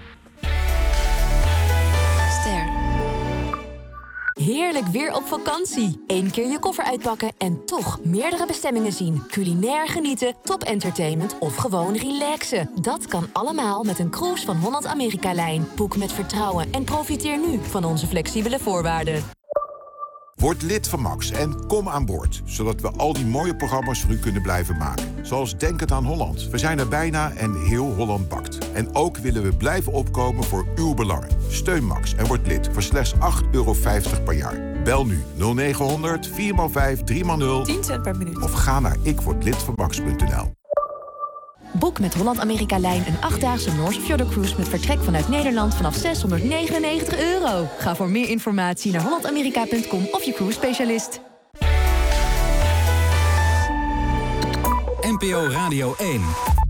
Ster. Heerlijk weer op vakantie. Eén keer je koffer uitpakken en toch meerdere bestemmingen zien. Culinair genieten, top entertainment of gewoon relaxen. Dat kan allemaal met een cruise van Holland-Amerika-lijn. Boek met vertrouwen en profiteer nu van onze flexibele voorwaarden. Word lid van Max en kom aan boord, zodat we al die mooie programma's voor u kunnen blijven maken. Zoals Denk het aan Holland. We zijn er bijna en heel Holland bakt. En ook willen we blijven opkomen voor uw belangen. Steun Max en word lid voor slechts acht euro vijftig per jaar. Bel nu nul negen honderd vier maal vijf drie maal nul. tien cent per minuut. Of ga naar ikwordlidvanmax punt n l. Boek met Holland-Amerika-lijn een achtdaagse Noorse Fjordercruise met vertrek vanuit Nederland vanaf zeshonderdnegenennegentig euro. Ga voor meer informatie naar holland amerika punt com of je cruise specialist. N P O Radio één.